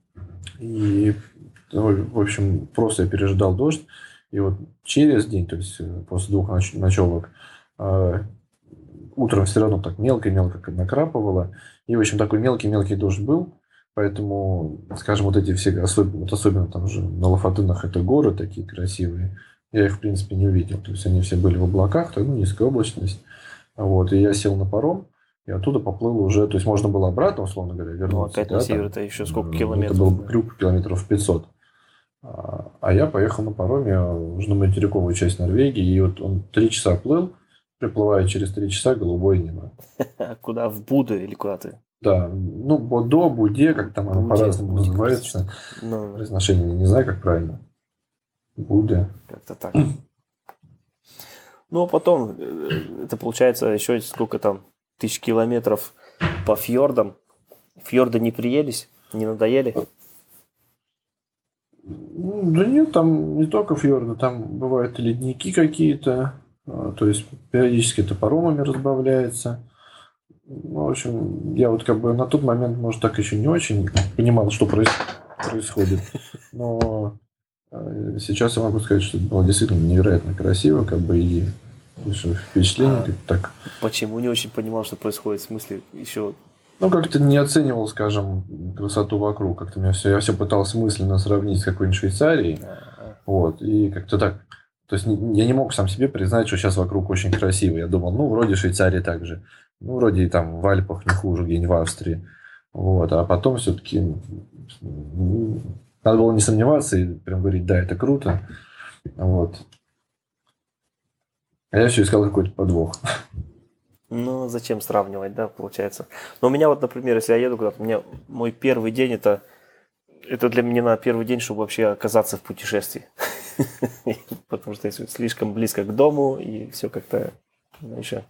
И, в общем, просто я переждал дождь. И вот через день, то есть после 2 ночевок, утром все равно так мелко-мелко накрапывало. И, в общем, такой мелкий-мелкий дождь был. Поэтому, скажем, вот эти все, особенно там же на Лафатенах, это горы такие красивые. я их, в принципе, не увидел. То есть они все были в облаках, низкая облачность. Вот, и я сел на паром, и оттуда поплыл уже, то есть можно было обратно, условно говоря, Ну, вернуться. опять на Да, север там, это еще сколько это километров? был бы Да. крюк километров 500. А я поехал на пароме уже на материковую часть Норвегии, и вот он 3 часа плыл, приплывая через 3 часа голубое небо. А куда? В Буду или куда ты? Да, Бодо, Буде, как там оно по-разному Буде, называется. ну, Произношение не знаю, как правильно. Буде. как-то так. Ну, а потом, это получается еще сколько там, 1000 километров по фьордам. Фьорды не приелись? Не надоели? Да нет, там не только фьорды, там бывают и ледники какие-то, то есть периодически это паромами разбавляется. Ну, в общем, я вот как бы на тот момент, может, так еще не очень понимал, что происходит, но сейчас я могу сказать, что это было действительно невероятно красиво, как бы и впечатление как так. Почему не очень понимал, что происходит? В смысле, еще... Ну, как-то не оценивал, скажем, красоту вокруг. Как-то я все пытался мысленно сравнить с какой-нибудь Швейцарией. Вот, и как-то так. То есть я не мог сам себе признать, что сейчас вокруг очень красиво. Я думал, вроде Швейцарии так же. Вроде и там в Альпах не хуже, где-нибудь в Австрии. Вот, а потом все-таки надо было не сомневаться и прям говорить, да, это круто. Вот. А я все искал какой-то подвох. Ну, зачем сравнивать, да, получается. Но у меня вот, например, если я еду куда-то, у меня мой первый день это для меня на первый день, чтобы вообще оказаться в путешествии. Потому что если слишком близко к дому, и все как-то еще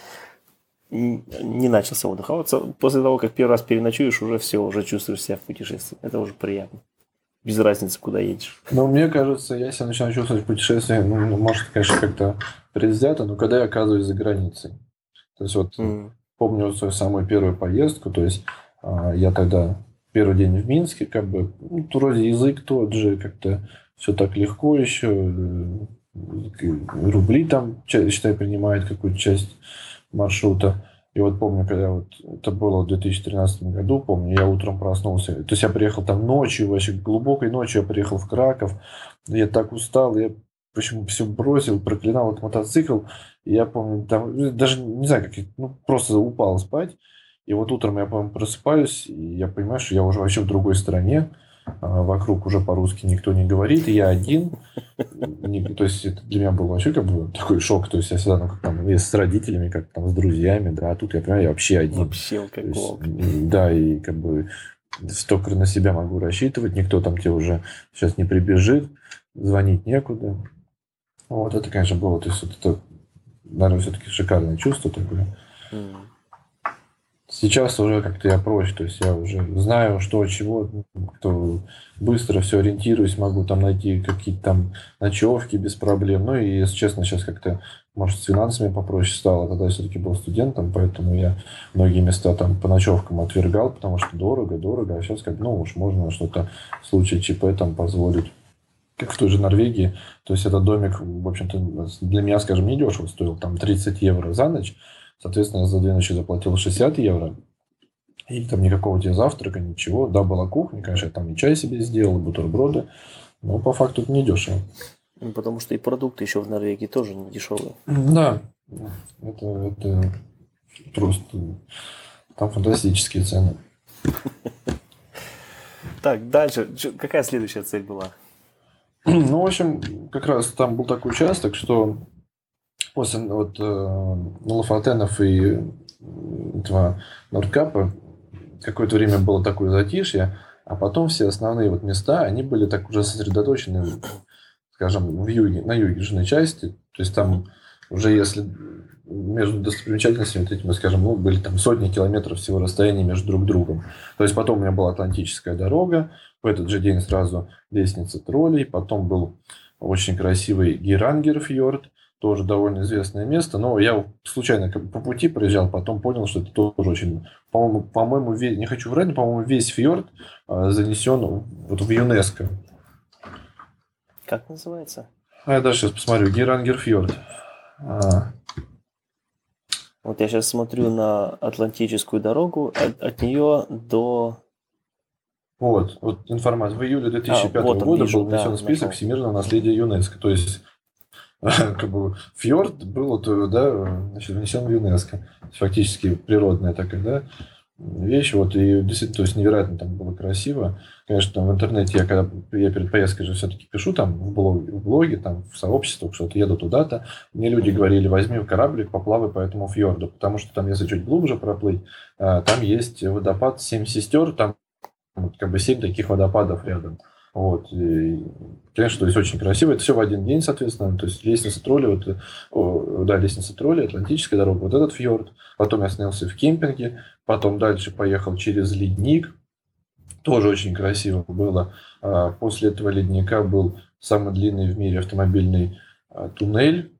не начался отдых. А вот после того, как первый раз переночуешь, уже все, уже чувствуешь себя в путешествии. Это уже приятно. Без разницы, куда едешь. Ну, мне кажется, я себя начинаю чувствовать в путешествии, может, конечно, как-то предвзято, но когда я оказываюсь за границей. То есть вот помню свою самую первую поездку, то есть я тогда первый день в Минске, как бы, вроде язык тот же, как-то все так легко еще, рубли там, считай, принимают какую-то часть маршрута. И вот помню, когда вот это было в 2013 году, помню, я утром проснулся. То есть я приехал там ночью, вообще глубокой ночью я приехал в Краков. Я так устал, я почему все бросил, проклинал этот мотоцикл. И я помню, там, даже не знаю, как просто просто упал спать. И вот утром я, помню, просыпаюсь, и я понимаю, что я уже вообще в другой стране. Вокруг уже по-русски никто не говорит, и я один. То есть это для меня был вообще как бы такой шок. То есть я всегда как там с родителями, как там с друзьями, да, а тут я понимаю, я вообще один. Вообще как волк. Да, и как бы столько на себя могу рассчитывать, никто там тебе уже сейчас не прибежит, звонить некуда. Вот это, конечно, было, то есть вот это, наверное, все-таки шикарное чувство такое. Сейчас уже как-то я проще, то есть я уже знаю, что чего, кто быстро все ориентируюсь, могу там найти какие-то там ночевки без проблем. Ну и, если честно, сейчас как-то, может, с финансами попроще стало. Тогда я все-таки был студентом, поэтому я многие места там по ночевкам отвергал, потому что дорого. А сейчас как, уж можно что-то в случае ЧП там позволить. Как в той же Норвегии. То есть этот домик, в общем-то, для меня, скажем, недешево стоил. Там 30 евро за ночь. Соответственно, я за 2 ночи заплатил 60 евро. И там никакого тебе завтрака, ничего. Да, была кухня, конечно, я там и чай себе сделал, и бутерброды. Но по факту это не дешево. Потому что и продукты еще в Норвегии тоже не дешевые. Да. Это просто... Там фантастические цены. Так, дальше. Какая следующая цель была? В общем, как раз там был такой участок, что после вот Лафатенов и этого Нордкапа какое-то время было такое затишье, а потом все основные вот места, они были так уже сосредоточены, скажем, на южной части. То есть там уже если между достопримечательностями вот этими, скажем, были там сотни километров всего расстояния между друг другом. То есть потом у меня была Атлантическая дорога, в этот же день сразу лестница троллей, потом был очень красивый Гейрангерфьорд, тоже довольно известное место, но я случайно по пути проезжал, потом понял, что это тоже очень, по-моему, не хочу врать, но, по-моему, весь фьорд занесен вот в ЮНЕСКО. Как называется? Я даже сейчас посмотрю, Гейрангерфьорд. Вот я сейчас смотрю на Атлантическую дорогу, от нее до... Вот информация. В июле 2005 года вижу, был внесен в список всемирного наследия ЮНЕСКО. То есть как бы фьорд был, да, значит, внесен в ЮНЕСКо. Фактически природная такая, да, вещь. Вот, и действительно, то есть невероятно там было красиво. Конечно, там в интернете я перед поездкой же все-таки пишу там в блоге, там в сообществах, что-то еду туда-то. Мне люди говорили, возьми кораблик, поплавай по этому фьорду, потому что там, если чуть глубже проплыть, там есть водопад Семь сестер, там вот, как бы 7 таких водопадов рядом. Вот. И, конечно, то есть очень красиво. Это все в один день, соответственно. То есть лестница тролля, лестница тролля, Атлантическая дорога, вот этот фьорд. Потом я снялся в кемпинге. Потом дальше поехал через ледник. Тоже очень красиво было. После этого ледника был самый длинный в мире автомобильный туннель.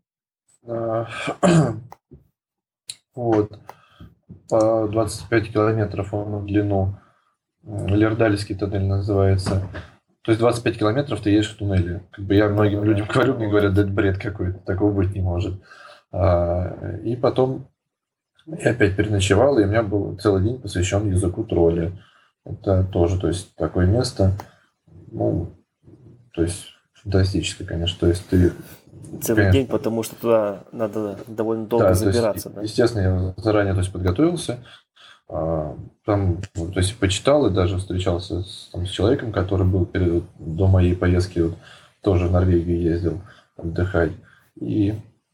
Вот. По 25 километров он в длину. Лердальский туннель называется. То есть 25 километров ты едешь в туннеле. Как бы я многим людям говорю, мне говорят, да это бред какой-то, такого быть не может. И потом я опять переночевал, и у меня был целый день посвящен языку тролля. Это тоже, то есть, такое место, ну, то есть, фантастическое, конечно. То есть, ты... Целый конечно, день, потому что туда надо довольно долго забираться. Да? Естественно, я заранее то есть, подготовился. Там, то есть, почитал и даже встречался с человеком, который был до моей поездки, вот, тоже в Норвегию ездил отдыхать. И,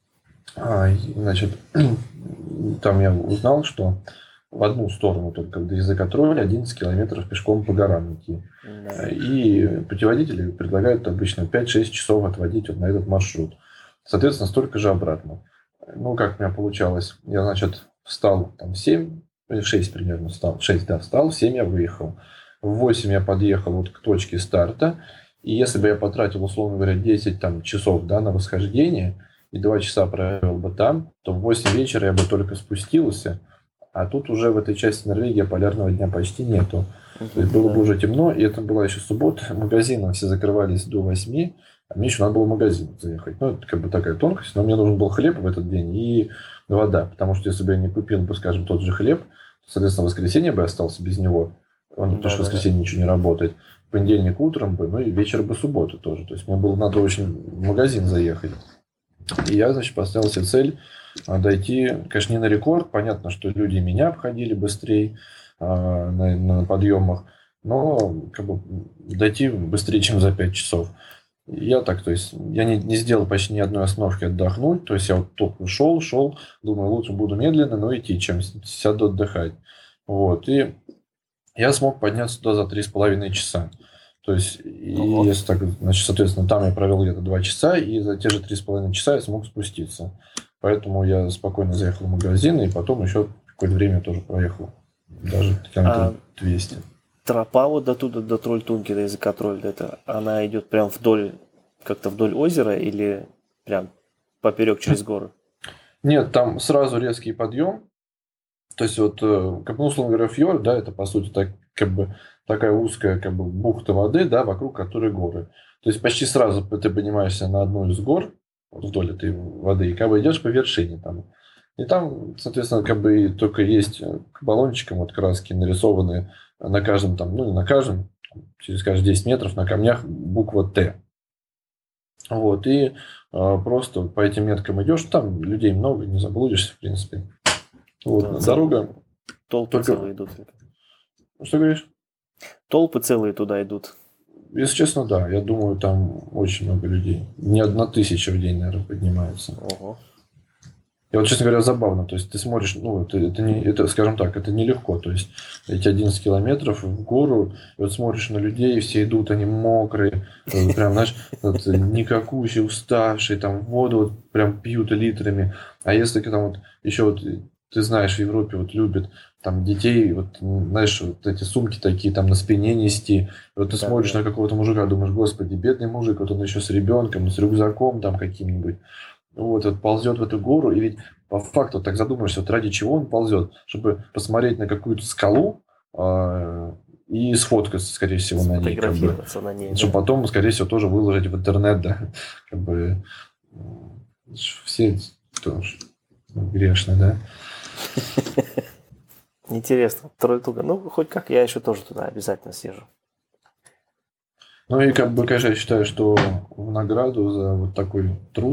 значит, там я узнал, что в одну сторону только до языка тролля 11 километров пешком по горам идти. Да. И путеводители предлагают обычно 5-6 часов отводить вот на этот маршрут. Соответственно, столько же обратно. Ну, как у меня получалось? Я, значит, встал там в 7, 6 примерно встал. 6, да, встал, в 7 я выехал. В 8 я подъехал вот к точке старта. И если бы я потратил, условно говоря, 10 там, часов да, на восхождение и 2 часа провел бы там, то в 8 вечера я бы только спустился. А тут уже в этой части Норвегии полярного дня почти нету. То есть было бы уже темно, и это была еще суббота. Магазины все закрывались до 8, а мне еще надо было в магазин заехать. Ну, это как бы такая тонкость. Но мне нужен был хлеб в этот день и вода. Потому что если бы я не купил бы, скажем, тот же хлеб, то, соответственно, в воскресенье бы остался без него. Потому что в воскресенье ничего не работает. В понедельник утром бы, ну и вечер бы субботу тоже. То есть мне было надо очень в магазин заехать. И я, значит, поставил себе цель дойти, конечно, не на рекорд. Понятно, что люди меня обходили быстрее на подъемах, но как бы дойти быстрее, чем за 5 часов. Я так, то есть, я не сделал почти ни одной остановки отдохнуть. То есть, я вот только шел, думаю, лучше буду медленно, но идти, чем сяду отдыхать. Вот. И я смог подняться туда за 3,5 часа. То есть, и если так, значит, соответственно, там я провел где-то 2 часа, и за те же 3,5 часа я смог спуститься. Поэтому я спокойно заехал в магазин, и потом еще какое-то время тоже проехал. Даже километров 200. Тропа вот до Трольтунги, до языка тролля, это она идет прям как-то вдоль озера или прям поперек через горы? Нет, там сразу резкий подъем. То есть, вот, как бы, условно говоря, фьорд, да, это, по сути, так, как бы, такая узкая, как бы, бухта воды, да, вокруг которой горы. То есть, почти сразу ты поднимаешься на одну из гор, вдоль этой воды, и как бы идешь по вершине там. И там, соответственно, как бы только есть к баллончикам вот краски нарисованные на каждом там, ну не на каждом, через каждые 10 метров на камнях буква Т. Вот, и просто по этим меткам идешь, там людей много, не заблудишься, в принципе. Вот, да, дорога. Толпы только... целые идут. Что говоришь? Толпы целые туда идут. Если честно, да. Я думаю, там очень много людей. Не 1000 в день, наверное, поднимается. Ого. И вот, честно говоря, забавно. То есть, ты смотришь, ну, это, скажем так, это нелегко. То есть, эти 11 километров в гору, и вот смотришь на людей, все идут, они мокрые, прям, знаешь, вот, никакущие, уставшие, там, воду вот прям пьют литрами. А если там вот еще вот, ты знаешь, в Европе вот любят там детей, вот, знаешь, вот эти сумки такие там на спине нести. И вот ты смотришь на какого-то мужика, думаешь, господи, бедный мужик, вот он еще с ребенком, с рюкзаком там каким-нибудь. Вот ползет в эту гору, и ведь по факту так задумаешься, вот ради чего он ползет, чтобы посмотреть на какую-то скалу и сфоткаться, скорее всего, на ней, как бы, на ней, чтобы потом, скорее всего, тоже выложить в интернет, да, как бы все тоже грешные, да. Интересно, Трольтунга, ну хоть как, я еще тоже туда обязательно съезжу. Ну и как бы, конечно, я считаю, что в награду за вот такой труд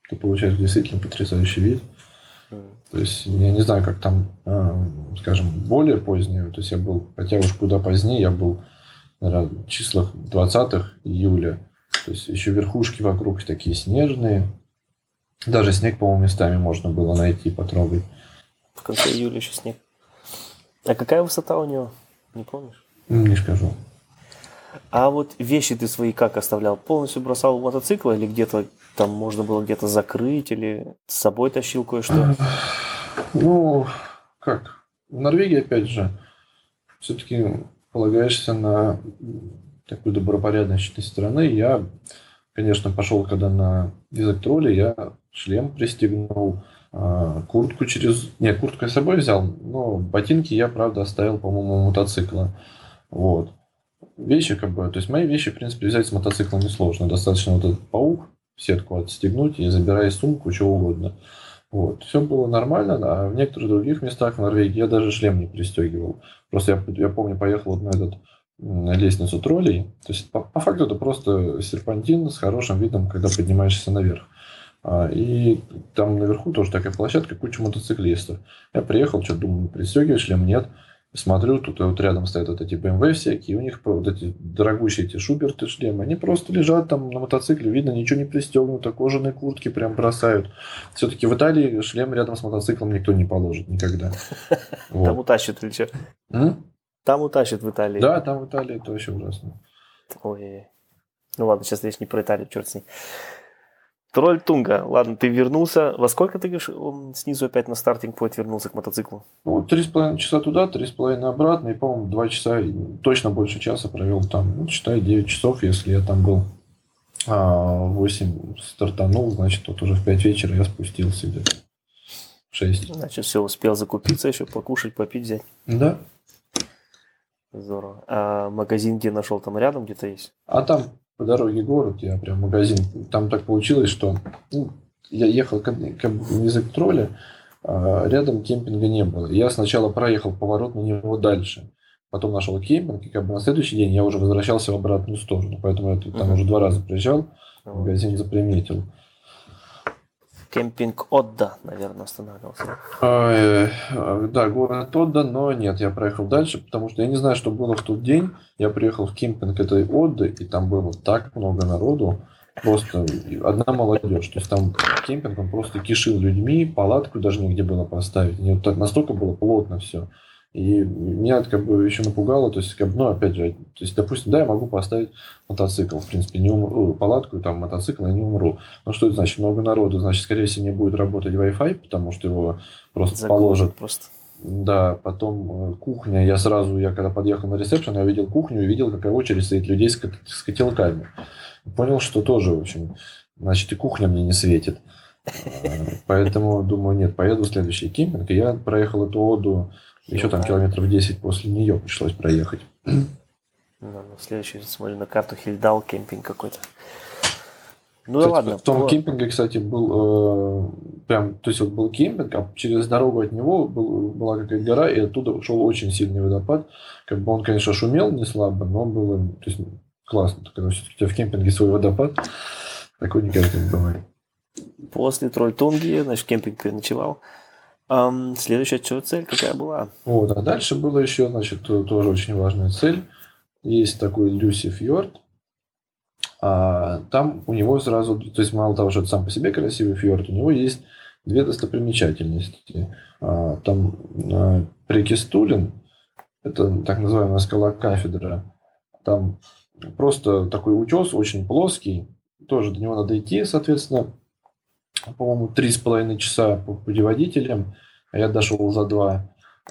ты получаешь действительно потрясающий вид. То есть я не знаю, как там, скажем, более позднее. То есть я был, хотя уж куда позднее, я был, наверное, в числах 20 июля. То есть еще верхушки вокруг такие снежные. Даже снег, по-моему, местами можно было найти, потрогать. В конце июля еще снег. А какая высота у него? Не помнишь? Не скажу. А вот вещи ты свои как оставлял? Полностью бросал в мотоцикл или где-то там можно было где-то закрыть, или с собой тащил кое-что? Ну, как? В Норвегии, опять же, все-таки полагаешься на такую добропорядочность страны. Я, конечно, пошел, когда на дизель-тролле, я шлем пристегнул, куртку через... Нет, куртку я с собой взял, но ботинки я, правда, оставил, по-моему, у мотоцикла. Вот. Вещи, как бы... То есть мои вещи, в принципе, взять с мотоцикла несложно. Достаточно вот этот паук, сетку отстегнуть и забирай сумку, чего угодно. Вот. Все было нормально, а в некоторых других местах в Норвегии я даже шлем не пристегивал. Просто я помню, поехал вот на этот на лестницу троллей. То есть, по факту, это просто серпантин с хорошим видом, когда поднимаешься наверх. И там наверху тоже такая площадка, куча мотоциклистов. Я приехал, что думаю, пристегивать шлем, нет. Смотрю, тут вот рядом стоят вот эти BMW всякие, у них вот эти дорогущие эти Шуберты шлемы, они просто лежат там на мотоцикле, видно, ничего не пристегнуто, кожаные куртки прям бросают. Все-таки в Италии шлем рядом с мотоциклом никто не положит никогда. Там утащат или что? Там утащат в Италии. Да, там в Италии это вообще ужасно. Ой. Ну ладно, сейчас речь не про Италию, черт с ней. Тролль Тунга. Ладно, ты вернулся. Во сколько ты говоришь, снизу опять на стартинг-пойнт вернулся к мотоциклу? Ну, 3,5 часа туда, 3,5 обратно. И, по-моему, 2 часа, точно больше часа провел там. Ну, считай, 9 часов, если я там был. 8 стартанул, значит, вот уже в 5 вечера я спустился где-то. 6. Значит, все, успел закупиться еще, покушать, попить, взять. Да. Здорово. А магазин где нашел? Там рядом где-то есть? А там по дороге город, я прям магазин. Там так получилось, что я ехал из тролля, рядом кемпинга не было. Я сначала проехал поворот на него дальше. Потом нашел кемпинг, и как бы на следующий день я уже возвращался в обратную сторону. Поэтому я там уже 2 раза приезжал, магазин заприметил. Кемпинг Одда, наверное, останавливался. Да, город Одда, но нет, я проехал дальше, потому что я не знаю, что было в тот день. Я приехал в кемпинг этой Одды, и там было так много народу. Просто одна молодежь. То есть там кемпинг, он просто кишил людьми, палатку даже негде было поставить. И вот настолько было плотно все. И меня это как бы еще напугало, то есть, как бы, ну, опять же, то есть, допустим, да, я могу поставить мотоцикл, в принципе, не умру, палатку, там, мотоцикл, и не умру. Но что это значит? Много народу, значит, скорее всего, не будет работать Wi-Fi, потому что его просто загрузят положат. Просто. Да, потом кухня, я когда подъехал на ресепшн, я увидел кухню и видел, какая очередь стоит людей с котелками. Понял, что тоже, в общем, значит, и кухня мне не светит. Поэтому думаю, нет, поеду в следующий кемпинг, и я проехал эту Оду. Еще там километров 10 после нее пришлось проехать. Следующий, смотрю на карту, Хильдал, кемпинг какой-то. Ну да ладно. В том кемпинге, кстати, был прям, то есть вот был кемпинг, а через дорогу от него была какая-то гора, и оттуда шел очень сильный водопад. Как бы он, конечно, шумел не слабо, но было, то есть, классно, когда все-таки у тебя в кемпинге свой водопад. Такой никогда не бывает. После Тролль Тунги, значит, кемпинг переночевал. Следующая цель какая была? Вот, а дальше было еще, значит, тоже очень важная цель. Есть такой Люси фьорд. Там у него сразу, то есть мало того, что это сам по себе красивый фьорд, у него есть 2 достопримечательности. Там Прекистулин, это так называемая скала Кафедра. Там просто такой утес, очень плоский. Тоже до него надо идти, соответственно, по-моему, 3,5 часа по путеводителям, а я дошел за 2.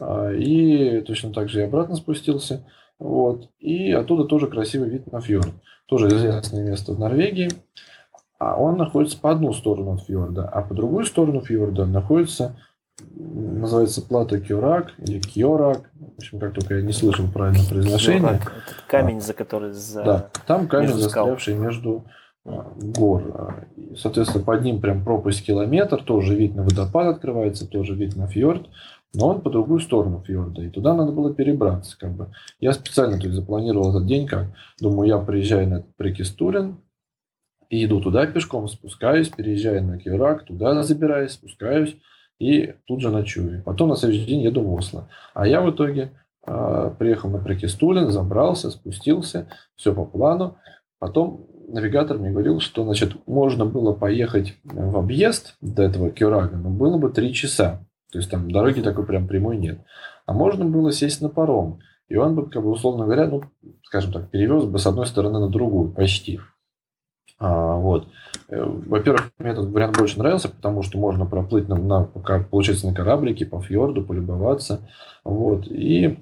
И точно так же и обратно спустился. Вот. И оттуда тоже красивый вид на фьорд. Тоже известное место в Норвегии. А он находится по одну сторону от фьорда, а по другую сторону фьорда находится, называется плато Кьорак или Кьорак. В общем, как только я не слышал правильное произношение. Кьорак, этот камень, за который Да, там камень, застрявший между гор. Соответственно, под ним прям пропасть километр, тоже вид на водопад открывается, тоже вид на фьорд, но он по другую сторону фьорда, и туда надо было перебраться. Как бы. Я специально запланировал этот день, как думаю, я приезжаю на Прекистулин, И иду туда пешком, спускаюсь, переезжаю на Кьюрак, туда забираюсь, спускаюсь и тут же ночую. Потом на следующий день еду в Осло. А я в итоге приехал на Прекистулен, забрался, спустился, все по плану. Потом навигатор мне говорил, что, значит, можно было поехать в объезд до этого Кьюрага, но было бы 3 часа. То есть там дороги такой прям прямой нет. А можно было сесть на паром. И он бы, как бы, условно говоря, ну, скажем так, перевез бы с одной стороны на другую, почти. Вот. Во-первых, мне этот вариант больше нравился, потому что можно проплыть получается, на кораблике по фьорду, полюбоваться. Вот. И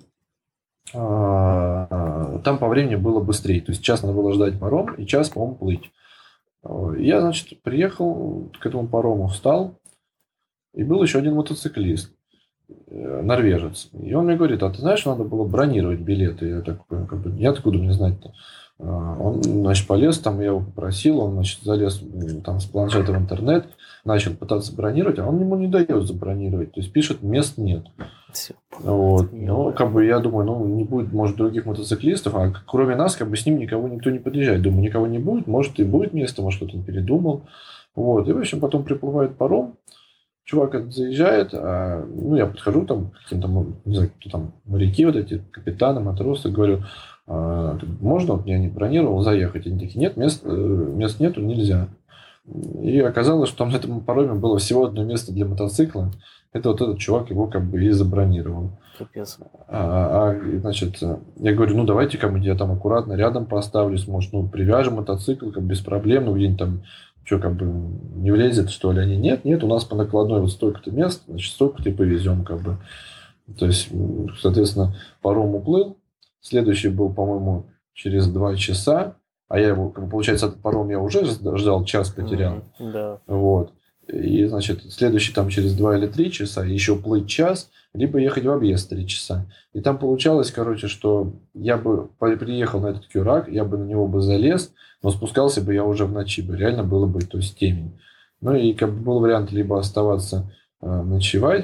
там по времени было быстрее. То есть час надо было ждать паром и час, по-моему, плыть. Я, значит, приехал к этому парому, встал, и был еще один мотоциклист, норвежец. И он мне говорит, а ты знаешь, надо было бронировать билеты. Я такой, как бы, я откуда мне знать-то? Он, значит, полез, там я его попросил, он, значит, залез там с планшета в интернет, начал пытаться бронировать, а он ему не дает забронировать. То есть пишет, мест нет. Все. Вот. Ну, как бы я думаю, ну, не будет, может, других мотоциклистов, а кроме нас, как бы с ним никто не подъезжает. Думаю, никого не будет, может, и будет место, может, кто-то передумал. Вот. И, в общем, потом приплывает паром, чувак этот заезжает, ну, я подхожу там к каким-то, не знаю, кто там, моряки вот эти, капитаны, матросы, говорю, можно, вот я не бронировал, заехать? Они такие, нет, мест нету, нельзя. И оказалось, что там на этом пароме было всего одно место для мотоцикла. Это вот этот чувак его как бы и забронировал. Капец. Значит, я говорю, ну давайте я там аккуратно рядом поставлюсь, может, ну привяжем мотоцикл, как без проблем, ну где-нибудь там что, как бы не влезет, что ли? Они, нет, у нас по накладной вот столько-то мест, значит, столько-то и повезем, как бы. То есть, соответственно, паром уплыл, следующий был, по-моему, через 2 часа, а я его, как бы, получается, этот паром я уже ждал, час потерял. Да. Вот. И, значит, следующий там через 2 или 3 часа, еще плыть час, либо ехать в объезд 3 часа. И там получалось, короче, что я бы приехал на этот Кьюрак, я бы на него бы залез, но спускался бы я уже в ночи бы. Реально было бы, то есть, темень. Ну и как бы был вариант либо оставаться ночевать,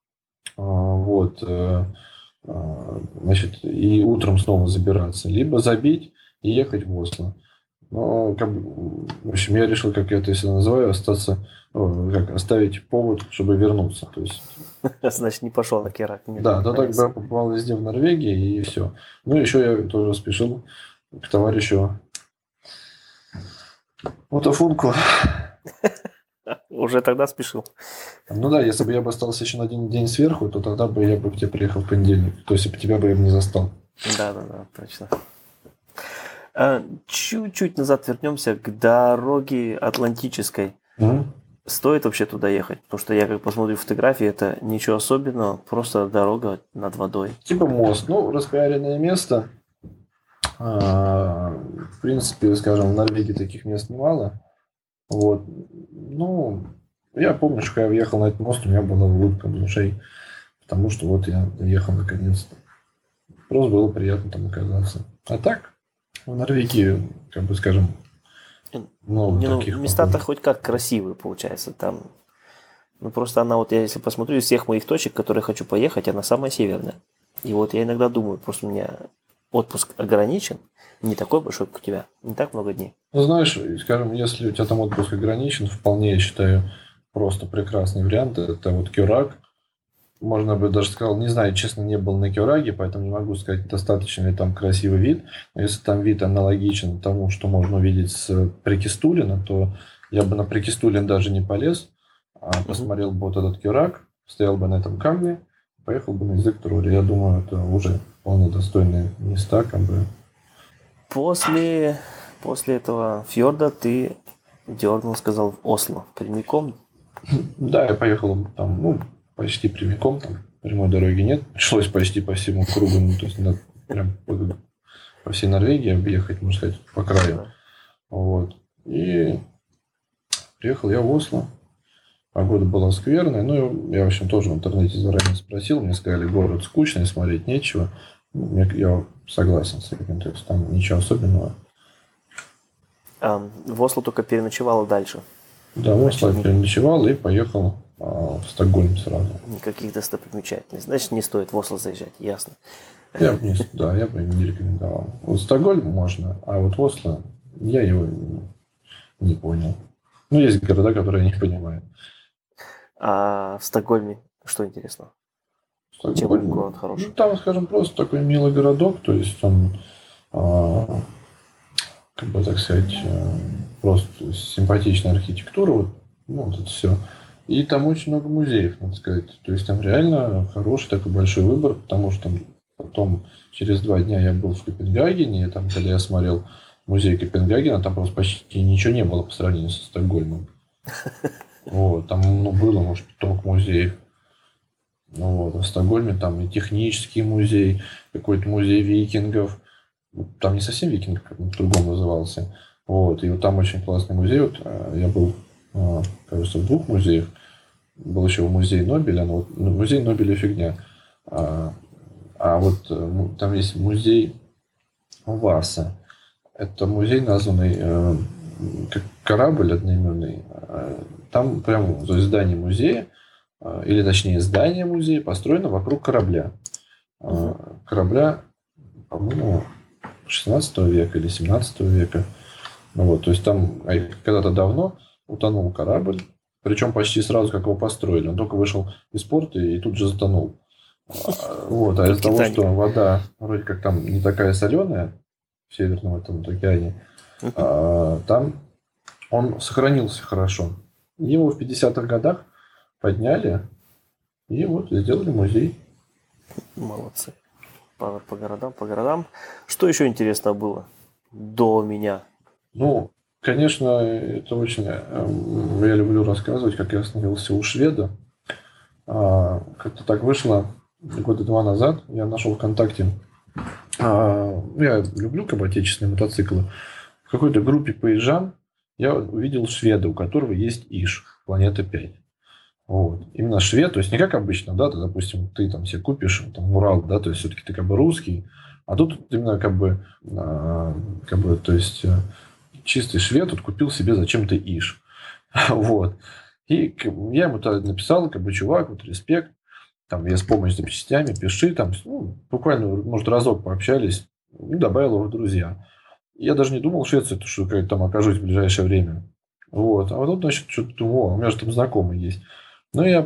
вот, значит, и утром снова забираться, либо забить и ехать в Осло. Но, как бы, в общем, я решил, как я это если называю, оставить повод, чтобы вернуться. То есть, значит, не пошел на Кьюрак. Да, так бы я побывал везде в Норвегии, и все. Ну, еще я тоже спешил к товарищу Мотофунку. Уже тогда спешил. Ну да, если бы я бы остался еще на один день сверху, то тогда бы я бы к тебе приехал в понедельник. То есть, тебя бы я не застал. Да, точно. Чуть-чуть назад вернемся к дороге Атлантической. Стоит вообще туда ехать? Потому что я как посмотрю фотографии, это ничего особенного, просто дорога над водой. Типа мост. Ну, распиаренное место. В принципе, скажем, в Норвегии таких мест немало. Вот. Ну, я помню, что когда я въехал на этот мост, у меня была улыбка в душе, потому что вот я доехал наконец-то. Просто было приятно там оказаться. А так, в Норвегии, как бы, скажем, много таких. Места-то хоть как красивые, получается, там. Ну, просто она вот, я если посмотрю, из всех моих точек, которые хочу поехать, она самая северная. И вот я иногда думаю, просто у меня отпуск ограничен, не такой большой, как у тебя, не так много дней. Ну, знаешь, скажем, если у тебя там отпуск ограничен, вполне, я считаю, просто прекрасный вариант. Это вот Кьюрак. Можно бы даже сказал, не знаю, честно, не был на Кьюраге, поэтому не могу сказать, достаточно ли там красивый вид. Но если там вид аналогичен тому, что можно увидеть с Прекистулена, то я бы на Прекистулен даже не полез, а посмотрел бы вот этот Кьюрак, стоял бы на этом камне, поехал бы на язык Троли. Я думаю, это уже вполне достойные места, как бы. После этого фьорда ты дернул, сказал, в Осло прямиком? Да, я поехал там, почти прямиком, там прямой дороги нет. Пришлось почти по всему кругу, то есть надо прям по всей Норвегии объехать, можно сказать, по краю. Вот. И приехал я в Осло. Погода была скверная. Ну, я, в общем, тоже в интернете заранее спросил. Мне сказали, город скучный, смотреть нечего. Я согласен с этим. То есть там ничего особенного. В Осло только переночевал дальше? Да, в Осло я переночевал и поехал в Стокгольм сразу. Никаких достопримечательностей. Значит, не стоит в Осло заезжать, ясно. Я бы не рекомендовал. Вот Стокгольм можно, а вот в Осло я его не понял. Ну, есть города, которые я не понимаю. А в Стокгольме что интересно? Чем город хороший? Ну, там, скажем, просто такой милый городок, то есть он, как бы так сказать, просто симпатичная архитектура, вот, ну, вот это все. И там очень много музеев, надо сказать. То есть там реально хороший такой большой выбор, потому что потом через 2 дня я был в Копенгагене, и там, когда я смотрел музей Копенгагена, там просто почти ничего не было по сравнению со Стокгольмом. Вот, там было, может, только музеев. Ну, вот, в Стокгольме там и технический музей, какой-то музей викингов. Там не совсем викинг, как по-другому назывался. Вот, и вот там очень классный музей. Вот, я был, кажется, в 2 музеях. Был еще музей Нобеля, но вот музей Нобеля фигня. Вот там есть музей Васа. Это музей, названный как корабль одноименный. Там прямо то есть здание музея, или точнее здание музея построено вокруг корабля. Корабля, по-моему, 16 века или 17 века. Ну, вот, то есть там когда-то давно утонул корабль, причем почти сразу, как его построили. Он только вышел из порта и тут же затонул. Вот, а из-за того, что вода вроде как там не такая соленая в Северном этом океане, там он сохранился хорошо. Его в 50-х годах подняли и вот сделали музей. Молодцы. По городам. Что еще интересно было до меня? Ну, конечно, это очень... Я люблю рассказывать, как я остановился у шведа. Как-то так вышло 2 года назад. Я нашел ВКонтакте... Я люблю как бы отечественные мотоциклы. В какой-то группе поезжан я увидел шведа, у которого есть ИЖ, планета 5. Вот. Именно швед, то есть не как обычно, да, допустим, ты там себе купишь там Урал, да, то есть все-таки ты как бы русский, а тут именно как бы, то есть чистый швед тут купил себе зачем-то ИЖ. Вот. И я ему тогда написал, как бы, чувак, вот респект, там, я с помощью запчастями, пиши, там, ну, буквально, может, разок пообщались, и добавил его в друзья. Я даже не думал, Швеция, что я там окажусь в ближайшее время. Вот. А вот тут, значит, что-то думал, у меня же там знакомый есть. Но я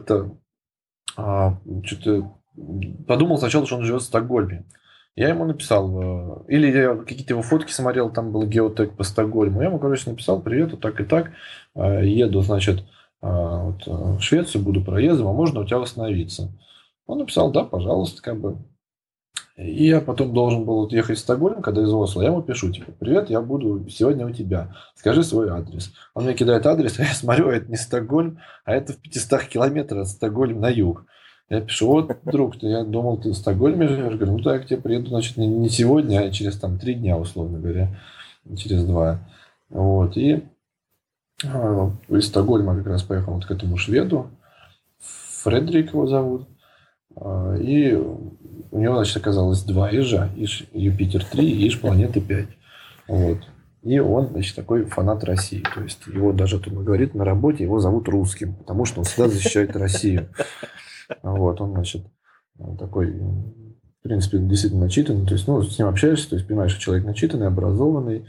что-то подумал сначала, что он живет в Стокгольме. Я ему написал, или я какие-то его фотки смотрел, там был геотек по Стокгольму. Я ему, короче, написал: привет, вот так и так, еду, значит, в Швецию, буду проездом, а можно у тебя остановиться? Он написал: да, пожалуйста, как бы. И я потом должен был ехать в Стокгольм, когда из Осло. Я ему пишу, типа: привет, я буду сегодня у тебя. Скажи свой адрес. Он мне кидает адрес, а я смотрю, это не Стокгольм, а это в 500 километрах от Стокгольма на юг. Я пишу: вот, друг, я думал, ты в Стокгольме живешь. Говорю: ну, так я к тебе приеду, значит, не сегодня, а через 3 дня, условно говоря. Через 2. Вот. И из Стокгольма как раз поехал вот к этому шведу. Фредерик его зовут. И у него, значит, оказалось 2 ижа. Иж Юпитер-3 и иж планеты 5. Вот. И он, значит, такой фанат России. То есть его даже, тут говорит, на работе его зовут русским, потому что он всегда защищает Россию. Вот. Он, значит, такой, в принципе, действительно начитанный. То есть, ну, с ним общаешься, то есть понимаешь, что человек начитанный, образованный,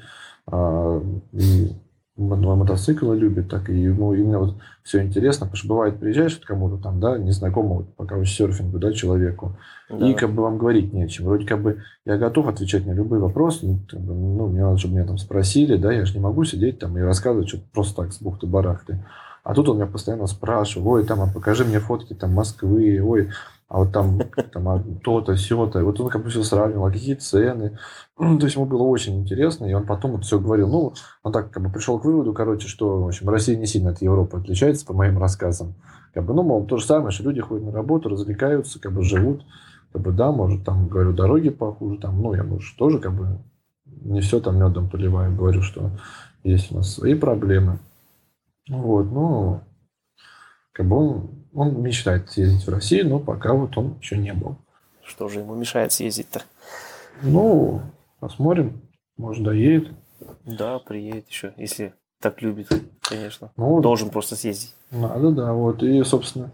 и мотоциклы любит, так и ему именно вот все интересно, потому что бывает, приезжаешь к кому-то там, да, незнакомому по каучсерфингу, да, человеку, да. И как бы вам говорить нечем. Вроде как бы я готов отвечать на любые вопросы, ну, мне надо, чтобы меня там спросили, да, я же не могу сидеть там и рассказывать что-то просто так с бухты-барахты. А тут он меня постоянно спрашивает: ой, там, а покажи мне фотки там Москвы, ой, а вот там то-то, сё-то. Вот он как бы все сравнивал, а какие цены. То есть ему было очень интересно, и он потом это все говорил. Ну, он так как бы пришел к выводу, короче, что, в общем, Россия не сильно от Европы отличается, по моим рассказам. Как бы, ну, мол, то же самое, что люди ходят на работу, развлекаются, как бы живут. Как бы, да, может, там, говорю, дороги похуже, там, ну, я, может, тоже, как бы, не все там медом поливаю, говорю, что есть у нас свои проблемы. Вот, ну, как бы он мечтает съездить в Россию, но пока вот он еще не был. Что же ему мешает съездить-то? Ну, посмотрим, может, доедет. Да, приедет еще, если так любит, конечно. Ну, должен просто съездить. Надо, да, вот. И, собственно,